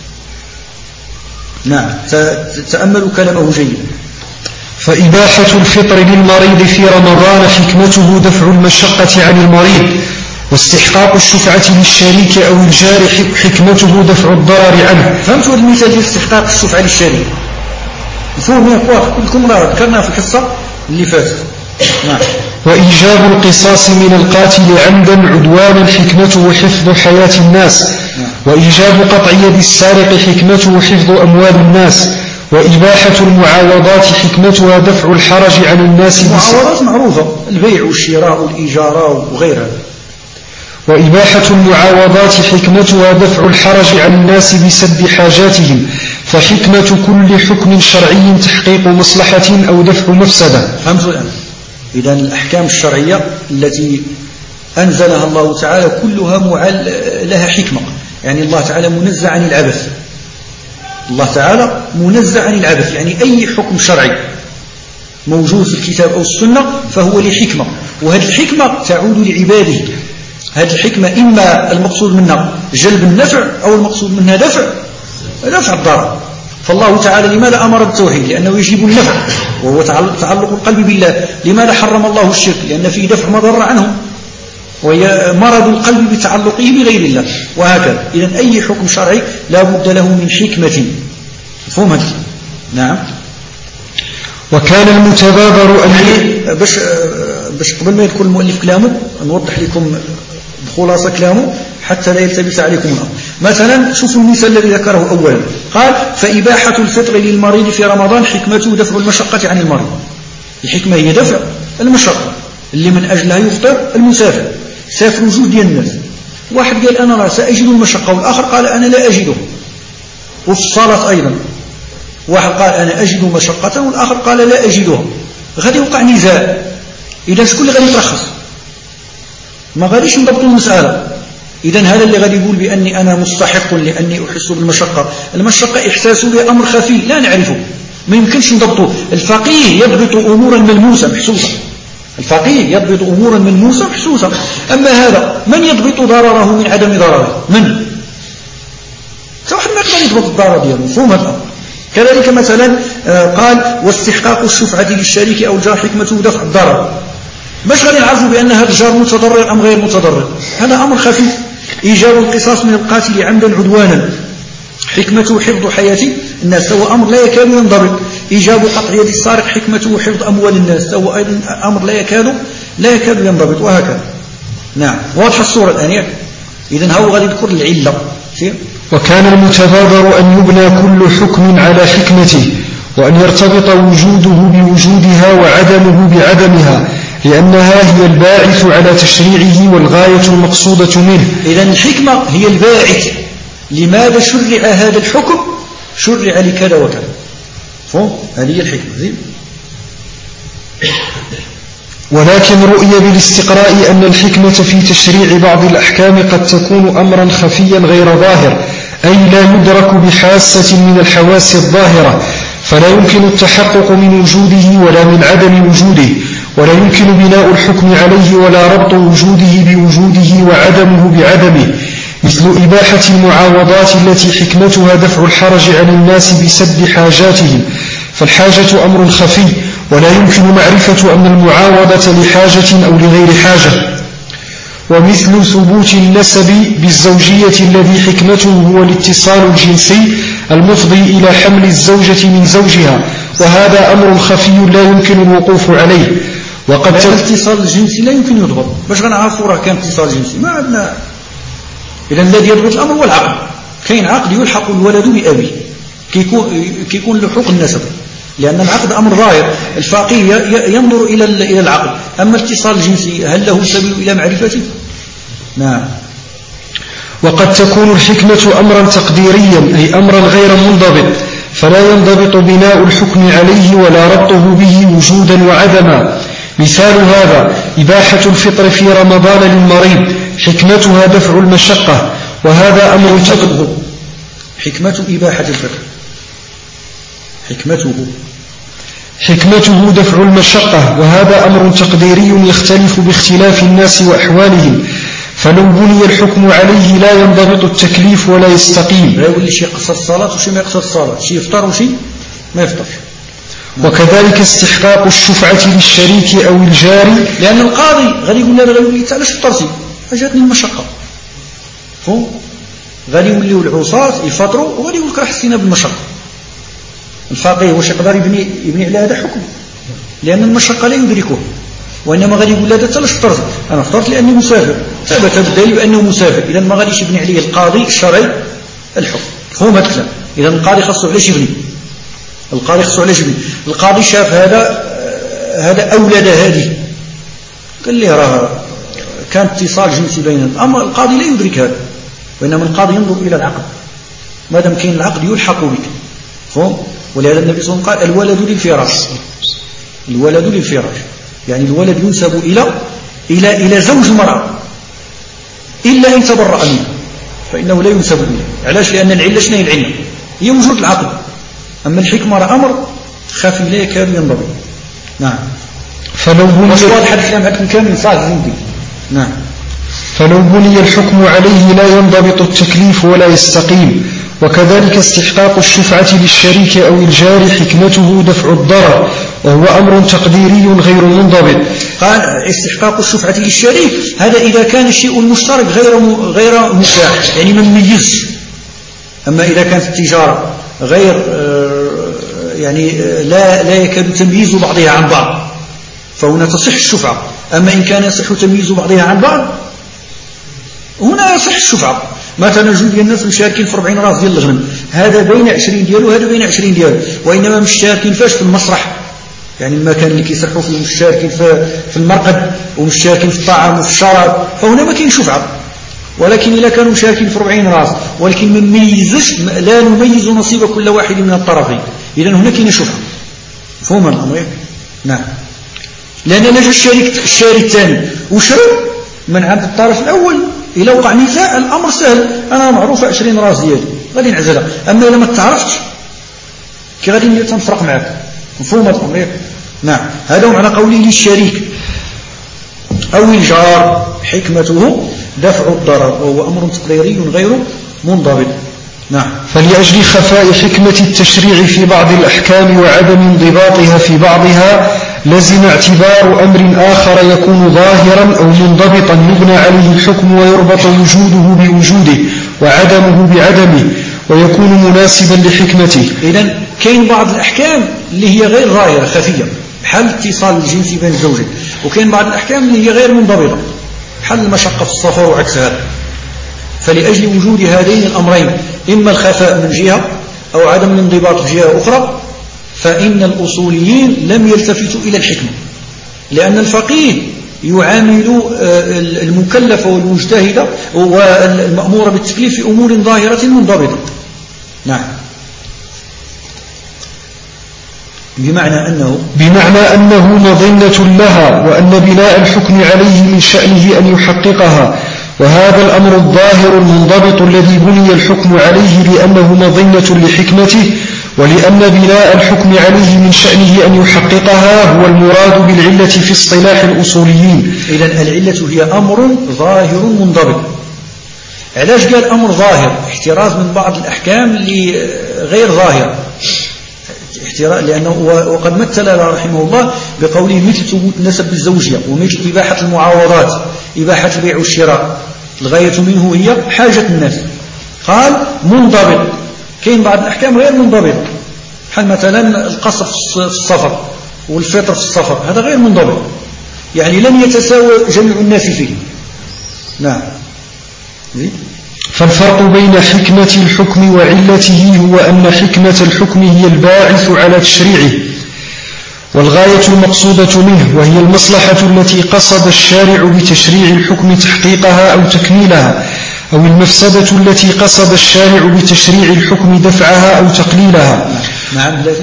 نعم، تأملوا كلامه جيدا. فإباحة الفطر للمريض في رمضان حكمته دفع المشقة عن المريض، واستحقاق الشفعة للشريك أو الجار حكمته دفع الضرر عنه. فهمتوا المثال ديال استحقاق الشفعة للشريك؟ مفهوم يا اخوان؟ كلكم راه ذكرناها في القصة اللي فاتت. نعم. وإيجاب القصاص من القاتل عمدا عدوانا حكمته حفظ حياة الناس، وإيجاب قطع يد السارق حكمته حفظ أموال الناس، وإباحة المعاوضات حكمتها دفع الحرج عن الناس. المعاوضات معروفة، البيع والشراء والإيجار وغيرها. وإباحة المعاوضات حكمتها دفع الحرج عن الناس بسد حاجاتهم، فحكمة كل حكم شرعي تحقيق مصلحة أو دفع مفسدة. فهمتوا الآن؟ إذن الأحكام الشرعية التي أنزلها الله تعالى كلها لها حكمة. يعني الله تعالى منزه عن العبث، الله تعالى منزه عن العبث. يعني أي حكم شرعي موجود في الكتاب أو السنة فهو لحكمة، وهذه الحكمة تعود لعباده. هذه الحكمة إما المقصود منها جلب النفع أو المقصود منها دفع الضرر. فالله تعالى لماذا أمر بالتوحيد؟ لأنه يجيب النفع وهو تعلق القلب بالله. لماذا حرم الله الشرك؟ لأن فيه دفع مضر عنه، وهي مرض القلب بتعلقه بغير الله. وهكذا. إذن أي حكم شرعي لا بد له من حكمة. مفهوم هذا؟ نعم. وكان المتبادر أن باش قبل ما يذكر المؤلف كلامه نوضح لكم خلاصة كلامه حتى لا يلتبس عليكم الأمر. مثلا شوفوا المثال الذي ذكره أولا، قال فإباحة الفطر للمريض في رمضان حكمته دفع المشقة عن المريض. الحكمة هي دفع المشقة اللي من أجلها يفطر المسافر. سافر وجود ديال الناس، واحد قال أنا سأجد المشقة، والآخر قال أنا لا أجده. وفي الصلاة أيضا واحد قال أنا أجد مشقة والآخر قال لا أجدها. غادي يوقع نزاع. إذا شكون اللي غادي يترخص؟ ما غاديش نضبطوا المسألة. إذن هذا اللي غادي يقول بأني أنا مستحق لأني أحس بالمشقة. المشقة إحساس بأمر خفي لا نعرفه، ما يمكنش نضبطه. الفقيه يضبط أمورا ملموسة محسوسة، الفقيه يضبط أمورا ملموسة محسوسة. أما هذا من يضبط ضرره من عدم ضرره؟ من؟ واحد ما يقدر يضبط الضرر ديالو. مفهوم هذا؟ كذلك مثلا قال واستحقاق الشفعة للشريك أو الجار حكمته دفع الضرر. باش غادي نعرفوا بأن هذا الجار متضرر أم غير متضرر؟ هذا أمر خفي. إيجاب القصاص من القاتل عمدا عدوانا حكمته حفظ حياة الناس، هو أمر لا يكاد ينضبط. إيجاب قطع يد السارق حكمته حفظ أموال الناس، هو أيضا أمر لا يكاد ينضبط، وهكذا. نعم، واضح الصورة الآن. إذن هو غادي يذكر العلة. وكان المتبادر أن يبنى كل حكم على حكمته، وأن يرتبط وجوده بوجودها وعدمه بعدمها، لأنها هي الباعث على تشريعه والغاية المقصودة منه. إذن الحكمة هي الباعث. لماذا شرع هذا الحكم؟ شرع لكذا وكذا. هذه هي الحكمة. ولكن رؤي بالاستقراء أن الحكمة في تشريع بعض الأحكام قد تكون أمرا خفيا غير ظاهر، أي لا يدرك بحاسة من الحواس الظاهرة، فلا يمكن التحقق من وجوده ولا من عدم وجوده، ولا يمكن بناء الحكم عليه ولا ربط وجوده بوجوده وعدمه بعدمه، مثل إباحة المعاوضات التي حكمتها دفع الحرج عن الناس بسد حاجاتهم، فالحاجة أمر خفي، ولا يمكن معرفة أن المعاوضة لحاجة أو لغير حاجة. ومثل ثبوت النسب بالزوجية الذي حكمته هو الاتصال الجنسي المفضي إلى حمل الزوجة من زوجها، وهذا أمر خفي لا يمكن الوقوف عليه. وقد الاتصال الجنسي لا يمكن يضبط. باش غنعرفوا راه كان اتصال جنسي؟ ما عندنا. إذا الذي يضبط الأمر هو العقل. كاين عقد يلحق الولد بأبيه، كيكون له حكم النسب، لأن العقد أمر ظاهر، الفقيه ينظر إلى العقد. أما الاتصال الجنسي هل له سبيل إلى معرفته؟ نعم. وقد تكون الحكمة أمرا تقديريا، أي أمرا غير منضبط، فلا ينضبط بناء الحكم عليه ولا ربطه به وجودا وعدما. مثال هذا إباحة الفطر في رمضان للمريض، حكمتها دفع المشقة، وهذا أمر حكمة إباحة الفطر، حكمته دفع المشقة، وهذا أمر تقديري يختلف باختلاف الناس وأحوالهم، فلو بني الحكم عليه لا ينضبط التكليف ولا يستقيم. لا يقول لي شيء يقصد الصلاة وشيء ما يقصد الصلاة، شيء يفطر وشيء ما يفطر. وكذلك استحقاق الشفعة للشريك أو الجاري، لأن القاضي غادي يقول لي تعال فطرتي، أجاتني المشقة، غادي يوليو العصاة يفطروا وغادي يقول لك راه حسينا بالمشقة. الفقيه واش يقدر يبني على هذا حكم؟ لأن المشقة لا يدركه، وإنما غادي يقول هذا تعال فطرت، أنا فطرت لأني مسافر، ثبت بالدليل بأنه مسافر، إذا ما غاديش يبني عليه القاضي الشرعي الحكم. فهم هذا الكلام. إذا القاضي خاصو علاش يبني؟ القاضي شاف هذا أولاد هذه، قال لي راه كان اتصال جنسي بينهم، أما القاضي لا يدرك هذا، وإنما القاضي ينظر إلى العقد، ما دام كاين العقد يلحق بك. فهم؟ ولهذا النبي صلى الله عليه وسلم قال الولد للفراش، يعني الولد ينسب إلى زوج المرأة إلا إن تبرأ منه فإنه لا ينسب إليه. علاش؟ لأن العلة شنو هي العلة؟ هي وجود العقد. أما الحكمة راه أمر خفي لا يكاد ينضبط. نعم. فلو بني واضح الكلام هذا كامل صح زندي. نعم. فلو بني الحكم عليه لا ينضبط التكليف ولا يستقيم. وكذلك استحقاق الشفعة للشريك أو الجار، حكمته دفع الضرر، وهو أمر تقديري غير منضبط. قال استحقاق الشفعة للشريك، هذا إذا كان الشيء المشترك غير مشاع، يعني مميز. أما إذا كانت التجارة غير يعني لا يكاد تمييز بعضها عن بعض، فهنا تصح الشفعة. أما إن كان يصح تمييز بعضها عن بعض هنا يصح الشفعة. مثلا جوج ديال الناس مشاركين في 40 راس ديال الغنم، هذا بين 20 ديالو وهذا بين 20 ديالو، وإنما مشتركين فاش؟ في المسرح، يعني المكان اللي كيسرحوا فيه، مشتركين في المرقد، ومشتركين في الطعام وفي الشراب، فهنا ما كاين شفعة. ولكن إذا كانوا مشاركين في 40 راس ولكن ما نميزش، لا نميز نصيب كل واحد من الطرفين، إذن هنا كاين شفعة. مفهوم الأمر؟ نعم. لأن نجا الشاري الثاني وشرب من عند الطرف الأول، إلا وقع نزاع الأمر سهل، أنا معروفة 20 راس ديالي غادي نعزلها. أما إلا ما تعرفتش كي غادي نفرق معك. مفهوم الأمر؟ نعم. هذا معنى قوله للشريك أو الجار، حكمته دفع الضرر، وهو أمر تقديري غير منضبط. نعم. فلأجل خفاء حكمة التشريع في بعض الأحكام وعدم انضباطها في بعضها، لزم اعتبار أمر آخر يكون ظاهرا أو منضبطا يبنى عليه الحكم ويربط وجوده بوجوده وعدمه بعدمه، ويكون مناسبا لحكمته. إذن كاين بعض الأحكام اللي هي غير ظاهرة خفية بحال اتصال الجنسي بين الزوجين، وكاين بعض الأحكام اللي هي غير منضبطة بحال المشقة في السفر وعكس هذا. فلأجل وجود هذين الأمرين إما الخفاء من جهة أو عدم الانضباط في جهة أخرى، فإن الأصوليين لم يلتفتوا إلى الحكمة، لأن الفقيه يعامل المكلف والمجتهد والمأمور بالتكليف في أمور ظاهرة منضبطة. نعم. بمعنى أنه مظنة لها، وأن بناء الحكم عليه من شأنه أن يحققها، وهذا الأمر الظاهر المنضبط الذي بني الحكم عليه لأنه مظنة لحكمته، ولأن بناء الحكم عليه من شأنه أن يحققها هو المراد بالعلة في اصطلاح الأصوليين. إذن العلة هي أمر ظاهر منضبط. علاش قال أمر ظاهر؟ احتراز من بعض الأحكام اللي غير ظاهرة، لأنه وقد مثل رحمه الله بقوله مثل ثبوت النسب بالزوجية، ومثل إباحة المعاوضات، إباحة البيع والشراء، الغاية منه هي حاجة الناس. قال منضبط. كاين بعض الأحكام غير منضبطة، بحال مثلا القصر في السفر والفطر في السفر، هذا غير منضبط، يعني لن يتساوى جميع الناس فيه. نعم. فالفرق بين حكمة الحكم وعلته هو أن حكمة الحكم هي الباعث على تشريعه، والغاية المقصودة منه، وهي المصلحة التي قصد الشارع بتشريع الحكم تحقيقها أو تكميلها، أو المفسدة التي قصد الشارع بتشريع الحكم دفعها أو تقليلها. نعم. لازم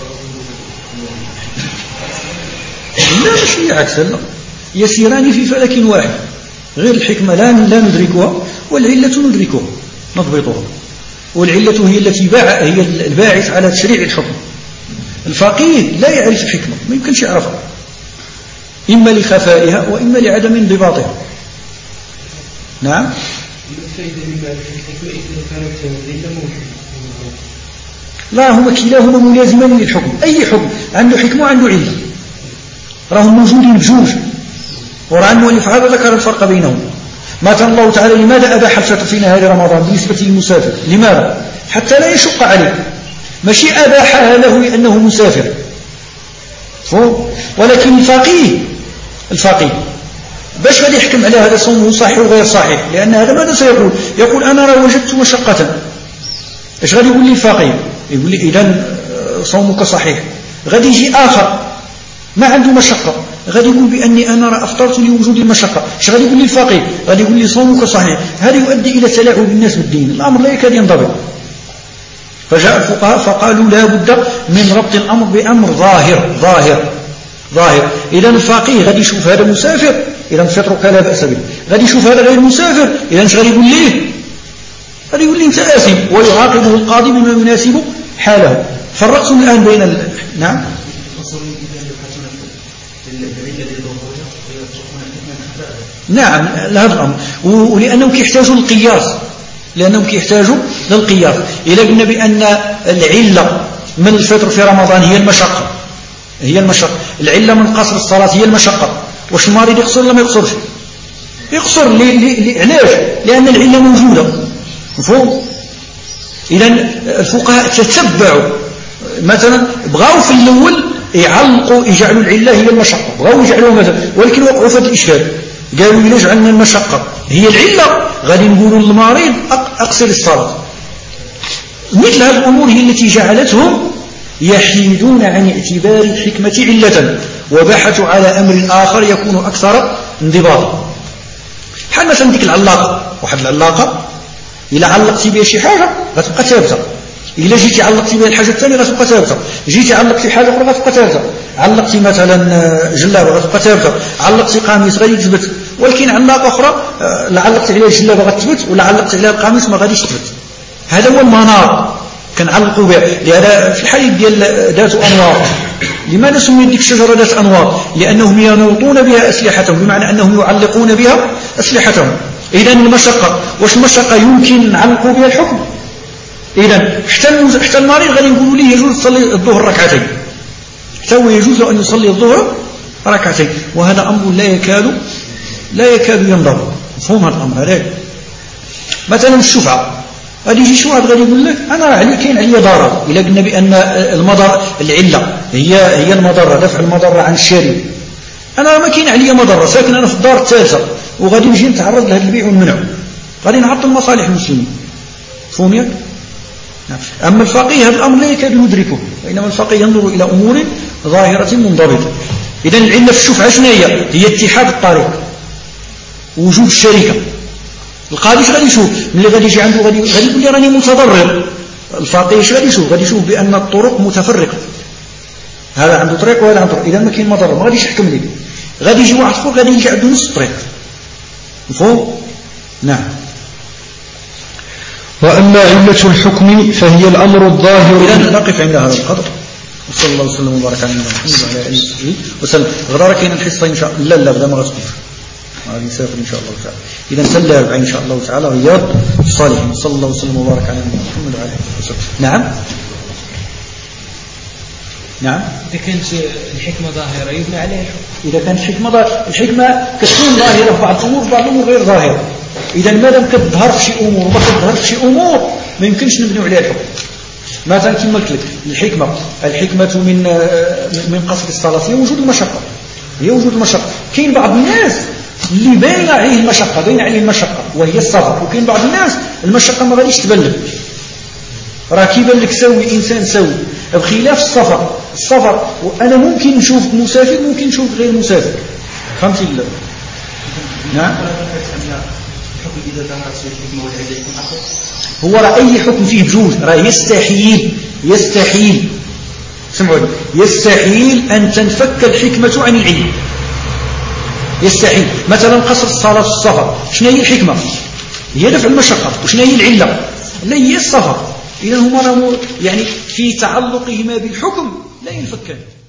لا مش هي عكس، لا يسيران في فلك واحد، غير الحكمة لا ندركها، والعلة ندركها نضبطها، والعلة هي التي هي الباعث على تشريع الحكم. الفقيه لا يعرف الحكمة، ما يمكنش يعرفها، إما لخفائها وإما لعدم انضباطها. نعم. لا، هما كلاهما ملازمان للحكم. أي حكم عنده حكمة وعنده علة، راهم موجودين بجوج، وراه المؤلف هذا ذكر الفرق بينهم. مثلا الله تعالى لماذا أباح الفطر في نهار رمضان بالنسبة للمسافر؟ لماذا؟ حتى لا يشق عليه، ماشي أباحها له لأنه مسافر، ولكن الفقيه باش غادي يحكم على هذا صومه صحيح وغير صحيح؟ لأن هذا ماذا سيقول؟ يقول أنا راه وجدت مشقة. ايش غادي يقول لي الفقيه؟ يقول لي إذن صومك صحيح. غادي يجي آخر ما عنده مشقة، غادي يقول بأني أنا راه أفطرت لوجود المشقة. ايش غادي يقول لي الفقيه؟ غادي يقول لي صومك صحيح. هذا يؤدي إلى تلاعب الناس بالدين، الأمر لا يكاد ينضبط. فجاء الفقهاء فقالوا لا بد من ربط الأمر بأمر ظاهر. إذا الفقيه غادي يشوف هذا مسافر، إذا فطرك لا بأس به. غادي يشوف هذا غير مسافر، إذا ايش غادي يقول ليه؟ غادي يقول لي أنت آثم، ويعاقبه القاضي بما يناسب حاله. فرقتم الآن بين نعم. نعم لهذا الأمر، ولأنهم كيحتاجوا للقياس. إذا قلنا بأن العلة من الفطر في رمضان هي المشقة، العلة من قصر الصلاة هي المشقة، واش المريض يقصر ولا ما يقصرش؟ يقصر. علاش؟ لأن العلة موجودة، مفهوم؟ إذا الفقهاء تتبعوا، مثلا بغاو في الأول يجعلوا العلة هي المشقة، بغاو يجعلوها مثلا، ولكن وقعوا في الإشكال، قالوا إذا جعلنا المشقة هي العلة غادي نقولوا للمريض أقصر الصلاة. مثل هذه الأمور هي التي جعلتهم يحيدون عن اعتبار الحكمة علة، وبحثوا على أمر آخر يكون أكثر انضباطا. بحال مثلا ديك العلاقة، واحد العلاقة إلا علقتي بها شي حاجة غتبقى ثابتة، إلا جيتي علقتي بها الحاجة الثانية غتبقى ثابتة، جيتي علقتي حاجة أخرى غتبقى ثابتة، علقتي مثلا جلابة غتبقى ثابتة، علقتي قميص غادي يثبت. ولكن علاقة أخرى لا علقتي عليها الجلابة غتثبت، ولا علقتي عليها القميص ما غاديش تثبت. هذا هو المنار كنعلقوا بها. لهذا في الحديث ديال ذات أنوار، لماذا سميت ديك الشجرة ذات أنوار؟ لأنهم ينوطون بها أسلحتهم، بمعنى أنهم يعلقون بها أسلحتهم. إذا المشقة، واش المشقة يمكن نعلقوا بها الحكم؟ إذا حتى المريض غادي نقولوا ليه يجوز يصلي الظهر ركعتين، حتى هو يجوز له أن يصلي الظهر ركعتين، وهذا أمر لا يكاد ينضبط. مفهوم هذا الأمر؟ هذا مثلا غادي يجي شي واحد غادي يقول لك انا كاين عليا ضرر الا قلنا بان المضر العله هي المضره، دفع المضره عن الشاري. انا ما كاين عليا مضره، ساكن انا في الدار الثالثه وغادي نجي نتعرض لهذا البيع والمنع، غادي نعطل مصالح المسلمين. مفهوم ياك؟ اما الفقيه هذا الامر لا يكاد يدركه، وانما الفقيه ينظر الى امور ظاهره منضبطه. اذا العله في الشفعه شنو هي اتحاد الطريق، وجوب الشركه. القاضي اش غادي يشوف ملي غادي يجي عنده، غادي يقول لي راني متضرر. الفقيه اش غادي يشوف؟ غادي يشوف بان الطرق متفرقه، هذا عنده طريق وهذا عنده طريق، اذا ما كاين مضره، ما غاديش يحكم لي. غادي يجي واحد اخر غادي يجي عنده نص الطريق. مفهوم؟ نعم. وأما علة الحكم فهي الأمر الظاهر. إذا نقف عند هذا القدر، وصلى الله وسلم وبارك على نبينا محمد وعلى آله وصحبه وسلم. غدا كاين الحصة إن شاء الله. لا بدا ما غتكون، غادي نسافر إن شاء الله تعالى. إذا سلها إن شاء الله تعالى رياض الصالحين. صلى الله وسلم وبارك على نبينا محمد وعلى آله وصحبه. نعم. إذا كانت الحكمة ظاهرة يبنى عليها الحكم. إذا كانت الحكمة كتكون ظاهرة في بعض الأمور، بعض الأمور غير ظاهرة. إذا مادام كتظهر في شي أمور وما كتظهر في شي أمور ما يمكنش نبنيو عليها الحكم. مثلا كما قلت لك الحكمة من قصر الصلاة هي وجود المشقة. كاين بعض الناس اللي باين عليه المشقة وهي السفر، وكاين بعض الناس المشقة ما غاديش تبان له، راه كيبان لك سوي إنسان سوي، بخلاف السفر وأنا ممكن نشوف مسافر ممكن نشوف غير مسافر. فهمتي ولا؟ نعم. إذا ظهرت الحكمة والعلة يكون أخر. هو راه أي حكم فيه بجوج، راه يستحيل سمعوا، يستحيل أن تنفك الحكمة عن العلم. يستحيل. مثلا قصر الصلاة في السفر، شنو هي الحكمة؟ هي دفع المشقة. وشنو هي العلة؟ لا هي السفر. إذا هما يعني في تعلقهما بالحكم لا ينفكان.